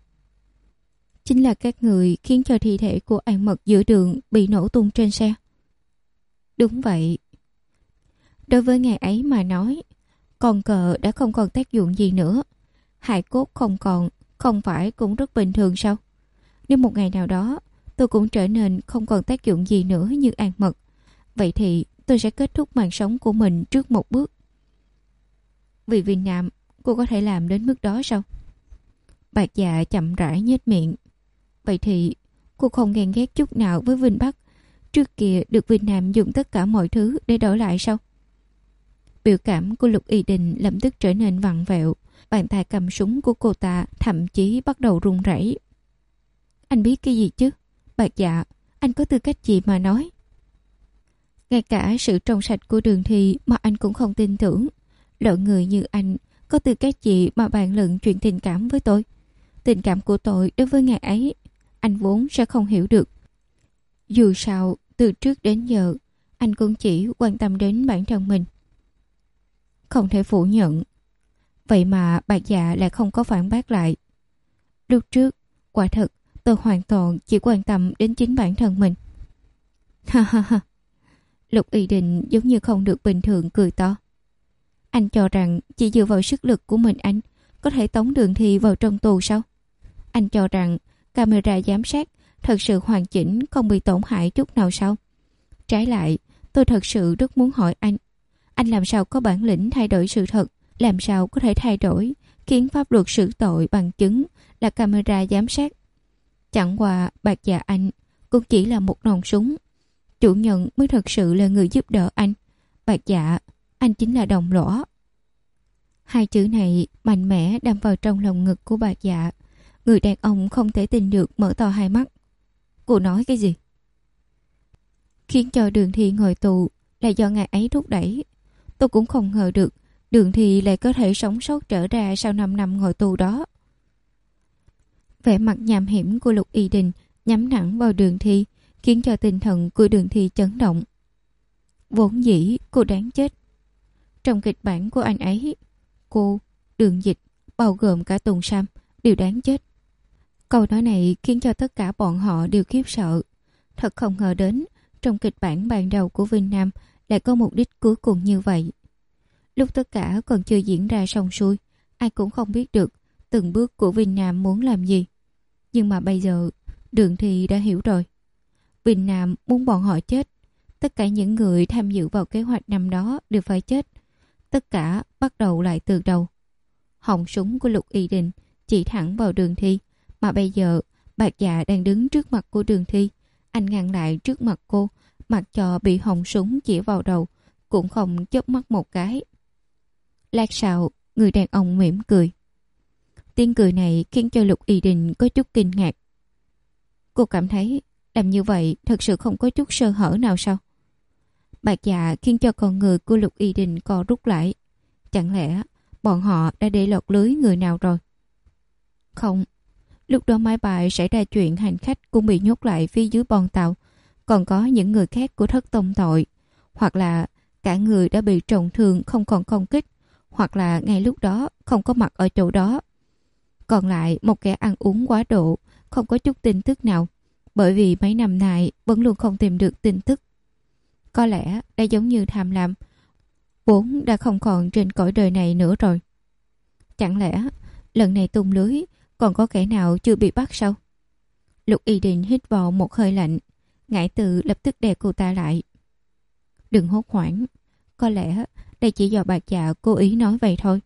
Chính là các người khiến cho thi thể của An Mật giữa đường bị nổ tung trên xe. Đúng vậy. Đối với ngày ấy mà nói, con cờ đã không còn tác dụng gì nữa. Hài cốt không còn, không phải cũng rất bình thường sao? Nếu một ngày nào đó tôi cũng trở nên không còn tác dụng gì nữa như An Mật, vậy thì tôi sẽ kết thúc mạng sống của mình trước một bước. Vì Việt Nam, cô có thể làm đến mức đó sao? Bạc Dạ chậm rãi nhếch miệng. Vậy thì cô không ghen ghét chút nào với Vinh Bắc trước kia được Việt Nam dùng tất cả mọi thứ để đổi lại sao? Biểu cảm của Lục Y Đình lập tức trở nên vặn vẹo, bàn tay cầm súng của cô ta thậm chí bắt đầu run rẩy. Anh biết cái gì chứ? Bạc Dạ, anh có tư cách gì mà nói? Ngay cả sự trong sạch của Đường Thi mà anh cũng không tin tưởng. Loại người như anh có tư cách gì mà bàn luận chuyện tình cảm với tôi? Tình cảm của tôi đối với ngày ấy, anh vốn sẽ không hiểu được. Dù sao, từ trước đến giờ, anh cũng chỉ quan tâm đến bản thân mình. Không thể phủ nhận. Vậy mà Bạc Dạ lại không có phản bác lại. Lúc trước, quả thật, tôi hoàn toàn chỉ quan tâm đến chính bản thân mình. Ha ha ha. Lục Y Đình giống như không được bình thường cười to. Anh cho rằng chỉ dựa vào sức lực của mình anh có thể tống Đường Thi vào trong tù sao? Anh cho rằng camera giám sát thật sự hoàn chỉnh, không bị tổn hại chút nào sao? Trái lại, tôi thật sự rất muốn hỏi anh, anh làm sao có bản lĩnh thay đổi sự thật, làm sao có thể thay đổi khiến pháp luật xử tội bằng chứng là camera giám sát? Chẳng qua Bạc Dạ anh cũng chỉ là một nòng súng. Chủ nhân mới thật sự là người giúp đỡ anh. Bạc Dạ, anh chính là đồng lõa. Hai chữ này mạnh mẽ đâm vào trong lòng ngực của Bạc Dạ. Người đàn ông không thể tin được mở to hai mắt. Cô nói cái gì? Khiến cho Đường Thi ngồi tù là do ngày ấy thúc đẩy. Tôi cũng không ngờ được Đường Thi lại có thể sống sót trở ra sau năm năm ngồi tù đó. Vẻ mặt nham hiểm của Lục Y Đình nhắm thẳng vào Đường Thi, khiến cho tinh thần của Đường Thi chấn động. Vốn dĩ cô đáng chết. Trong kịch bản của anh ấy, cô, Đường Dịch, bao gồm cả Tùng Sam, đều đáng chết. Câu nói này khiến cho tất cả bọn họ đều khiếp sợ. Thật không ngờ đến, trong kịch bản ban đầu của Vinh Nam lại có mục đích cuối cùng như vậy. Lúc tất cả còn chưa diễn ra xong xuôi, ai cũng không biết được từng bước của Vinh Nam muốn làm gì. Nhưng mà bây giờ, Đường Thi đã hiểu rồi. Vinh Nam muốn bọn họ chết. Tất cả những người tham dự vào kế hoạch năm đó đều phải chết. Tất cả bắt đầu lại từ đầu. Họng súng của Lục Y Đình chỉ thẳng vào Đường Thi, mà bây giờ Bạc Dạ đang đứng trước mặt của Đường Thi. Anh ngăn lại trước mặt cô, mặc cho bị họng súng chỉ vào đầu, cũng không chớp mắt một cái. Lát sau, người đàn ông mỉm cười. Tiếng cười này khiến cho Lục Y Đình có chút kinh ngạc. Cô cảm thấy Làm như vậy thật sự không có chút sơ hở nào sao? Bạc dạ khiến cho con người của Lục Y Đình co rút lại. Chẳng lẽ bọn họ đã để lọt lưới người nào rồi? Không. Lúc đó máy bay xảy ra chuyện hành khách cũng bị nhốt lại phía dưới boong tàu. Còn có những người khác của thất tông tội. Hoặc là cả người đã bị trọng thương không còn công kích. Hoặc là ngay lúc đó không có mặt ở chỗ đó. Còn lại một kẻ ăn uống quá độ, không có chút tin tức nào. Bởi vì mấy năm nay vẫn luôn không tìm được tin tức. Có lẽ đã giống như tham lam, vốn đã không còn trên cõi đời này nữa rồi. Chẳng lẽ lần này tung lưới còn có kẻ nào chưa bị bắt sao? Lục Y Đình hít vào một hơi lạnh. Ngải Từ lập tức đè cô ta lại. Đừng hốt hoảng. Có lẽ đây chỉ do Bạc Dạ cố ý nói vậy thôi.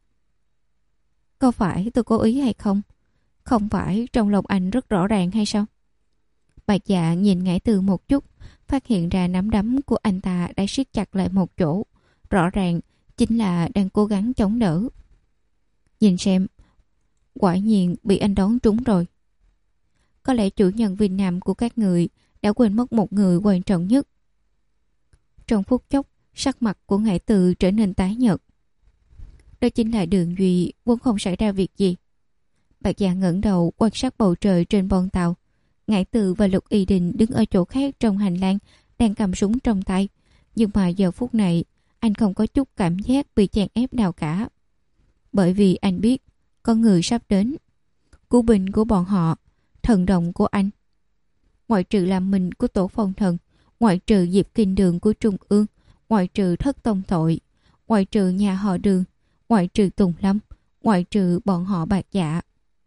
Có phải tôi cố ý hay không? Không phải trong lòng anh rất rõ ràng hay sao? Bạc Dạ nhìn Ngải Từ một chút, phát hiện ra nắm đấm của anh ta đã siết chặt lại một chỗ. Rõ ràng chính là đang cố gắng chống đỡ. Nhìn xem, quả nhiên bị anh đón trúng rồi. Có lẽ chủ nhân Vinh Nam của các người đã quên mất một người quan trọng nhất. Trong phút chốc, sắc mặt của Ngải Từ trở nên tái nhợt. Đó chính là Đường Duy, vốn không xảy ra việc gì. Bạc Dạ ngẩng đầu quan sát bầu trời trên boong tàu. Ngải Từ và Lục Y Đình đứng ở chỗ khác trong hành lang, đang cầm súng trong tay. Nhưng mà giờ phút này, anh không có chút cảm giác bị chèn ép nào cả. Bởi vì anh biết, có người sắp đến. Cứu binh của bọn họ, thần đồng của anh. Ngoại trừ làm mình của Tổ Phong Thần, ngoại trừ Diệp Kinh Đường của Trung ương, ngoại trừ Thất Tông Tội, ngoại trừ nhà họ Đường, ngoại trừ Tùng Lâm, ngoại trừ bọn họ Bạc Dạ.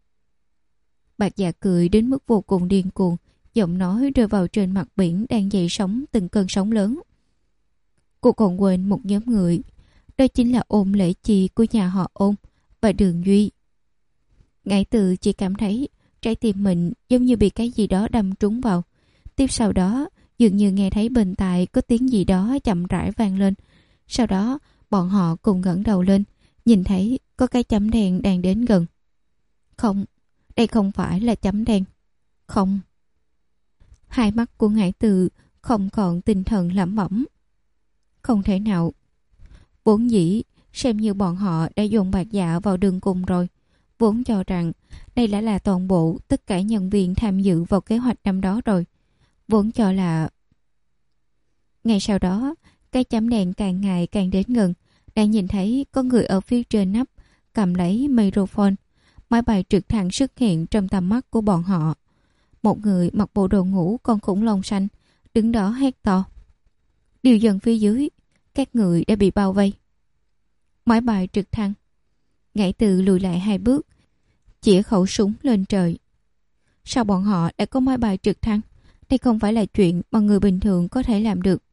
Bạc Dạ cười đến mức vô cùng điên cuồng, giọng nói rơi vào trên mặt biển đang dậy sóng từng cơn sóng lớn. Cô còn quên một nhóm người, đó chính là Ôn Lễ Chi của nhà họ Ôn và Đường Duy. Ngải Từ chỉ cảm thấy trái tim mình giống như bị cái gì đó đâm trúng vào. Tiếp sau đó dường như nghe thấy bên tai có tiếng gì đó chậm rãi vang lên. Sau đó bọn họ cùng ngẩng đầu lên, nhìn thấy có cái chấm đen đang đến gần. Không, đây không phải là chấm đen. Không. Hai mắt của Ngải Từ không còn tinh thần lẩm bẩm. Không thể nào. Vốn dĩ xem như bọn họ đã dùng Bạc Dạ vào đường cùng rồi. Vốn cho rằng đây đã là toàn bộ tất cả nhân viên tham dự vào kế hoạch năm đó rồi. Vốn cho là... Ngay sau đó, cái chấm đèn càng ngày càng đến gần. Đã nhìn thấy có người ở phía trên nắp cầm lấy microphone. Máy bay trực thăng xuất hiện trong tầm mắt của bọn họ. Một người mặc bộ đồ ngủ con khủng long xanh đứng đó hét to. Điều dần phía dưới, các người đã bị bao vây. Máy bay trực thăng. Ngải Từ lùi lại hai bước, chĩa khẩu súng lên trời. Sao bọn họ đã có máy bay trực thăng? Đây không phải là chuyện mà người bình thường có thể làm được.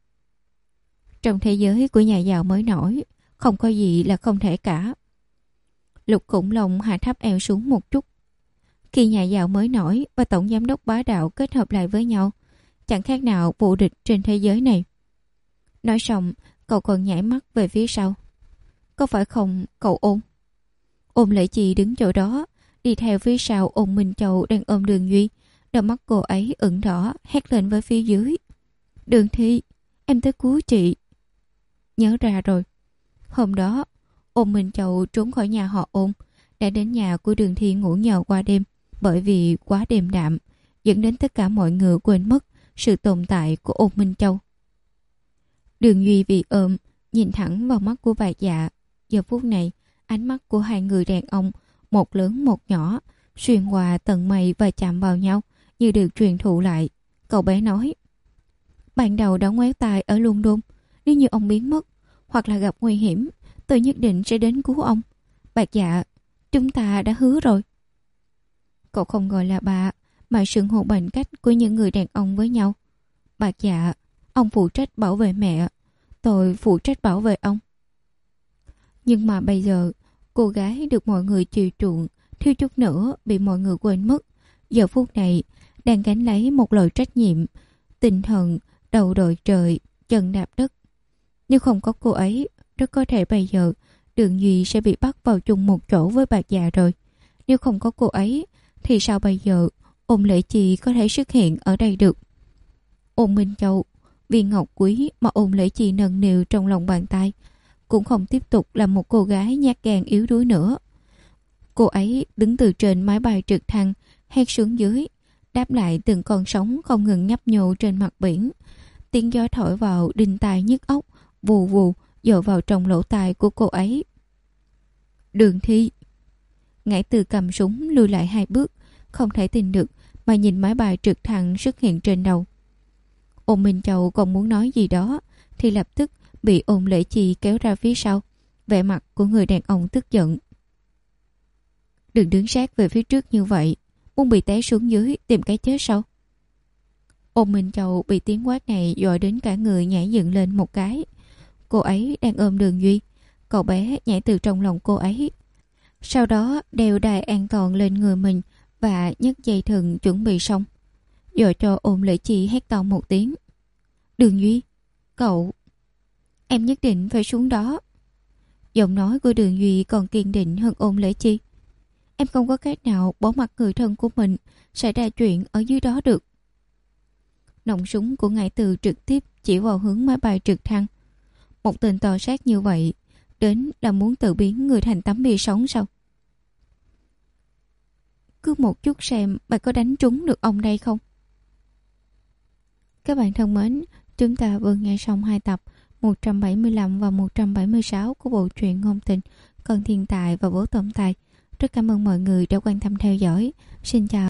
Trong thế giới của nhà giàu mới nổi, không có gì là không thể cả. Lục Khủng Long hạ thấp eo xuống một chút. Khi nhà giàu mới nổi và tổng giám đốc bá đạo kết hợp lại với nhau, chẳng khác nào vô địch trên thế giới này. Nói xong, cậu còn nhảy mắt về phía sau. Có phải không, cậu Ôn? Ôn Lễ Chi đứng chỗ đó, đi theo phía sau Ôn Minh Châu đang ôm Đường Duy. Đôi mắt cô ấy ửng đỏ, hét lên với phía dưới. Đường Thi, em tới cứu chị. Nhớ ra rồi. Hôm đó, Ôn Minh Châu trốn khỏi nhà họ Ôn, đã đến nhà của Đường Thi ngủ nhờ qua đêm. Bởi vì quá đềm đạm, dẫn đến tất cả mọi người quên mất sự tồn tại của Ôn Minh Châu. Đường Duy vì ôm, nhìn thẳng vào mắt của Bạc Dạ. Giờ phút này, ánh mắt của hai người đàn ông, một lớn một nhỏ, xuyên qua tầng mây và chạm vào nhau như được truyền thụ lại. Cậu bé nói, ban đầu đã ngoéo tai ở London, nếu như ông biến mất hoặc là gặp nguy hiểm, tôi nhất định sẽ đến cứu ông. Bạc Dạ, chúng ta đã hứa rồi. Cậu không gọi là bà, mà sừng hô bằng cách của những người đàn ông với nhau. Bạc Dạ, ông phụ trách bảo vệ mẹ, tôi phụ trách bảo vệ ông. Nhưng mà bây giờ, cô gái được mọi người chiều chuộng, thiếu chút nữa bị mọi người quên mất. Giờ phút này, đang gánh lấy một lời trách nhiệm, tinh thần, đầu đội trời, chân đạp đất. Nếu không có cô ấy, rất có thể bây giờ, Đường Duy sẽ bị bắt vào chung một chỗ với Bạc Dạ rồi. Nếu không có cô ấy, thì sao bây giờ Ôn Lễ Chi có thể xuất hiện ở đây được. Ôn Minh Châu, viên ngọc quý mà Ôn Lễ Chi nâng niu trong lòng bàn tay, cũng không tiếp tục là một cô gái nhát gan yếu đuối nữa. Cô ấy đứng từ trên máy bay trực thăng, hét xuống dưới, đáp lại từng con sóng không ngừng nhấp nhô trên mặt biển. Tiếng gió thổi vào đinh tai nhức óc, vù vù dội vào trong lỗ tai của cô ấy. Đường Thi. Ngải Từ cầm súng lùi lại hai bước, không thể tin được mà nhìn máy bay trực thăng xuất hiện trên đầu. Ôn Minh Châu còn muốn nói gì đó thì lập tức bị Ôn Lễ Chi kéo ra phía sau, vẻ mặt của người đàn ông tức giận. Đừng đứng sát về phía trước như vậy, muốn bị té xuống dưới tìm cái chết sao? Ôn Minh Châu bị tiếng quát này dọa đến cả người nhảy dựng lên một cái. Cô ấy đang ôm Đường Duy, cậu bé nhảy từ trong lòng cô ấy, sau đó đeo đai an toàn lên người mình và nhấc dây thừng chuẩn bị xong, dọa cho Ôn Lễ Chi hét to một tiếng. Đường Duy, cậu, em nhất định phải xuống đó. Giọng nói của Đường Duy còn kiên định hơn Ôn Lễ Chi. Em không có cách nào bỏ mặc người thân của mình xảy ra chuyện ở dưới đó được. Nòng súng của Ngải Từ trực tiếp chỉ vào hướng máy bay trực thăng. Một tên to xác như vậy, đến là muốn tự biến người thành tấm bia sống sao? Cứ một chút xem bà có đánh trúng được ông đây không? Các bạn thân mến, chúng ta vừa nghe xong hai tập một trăm bảy mươi lăm và một trăm bảy mươi sáu của bộ truyện ngôn tình Con Thiên Tài và Bố Tổng Tài. Rất cảm ơn mọi người đã quan tâm theo dõi. Xin chào.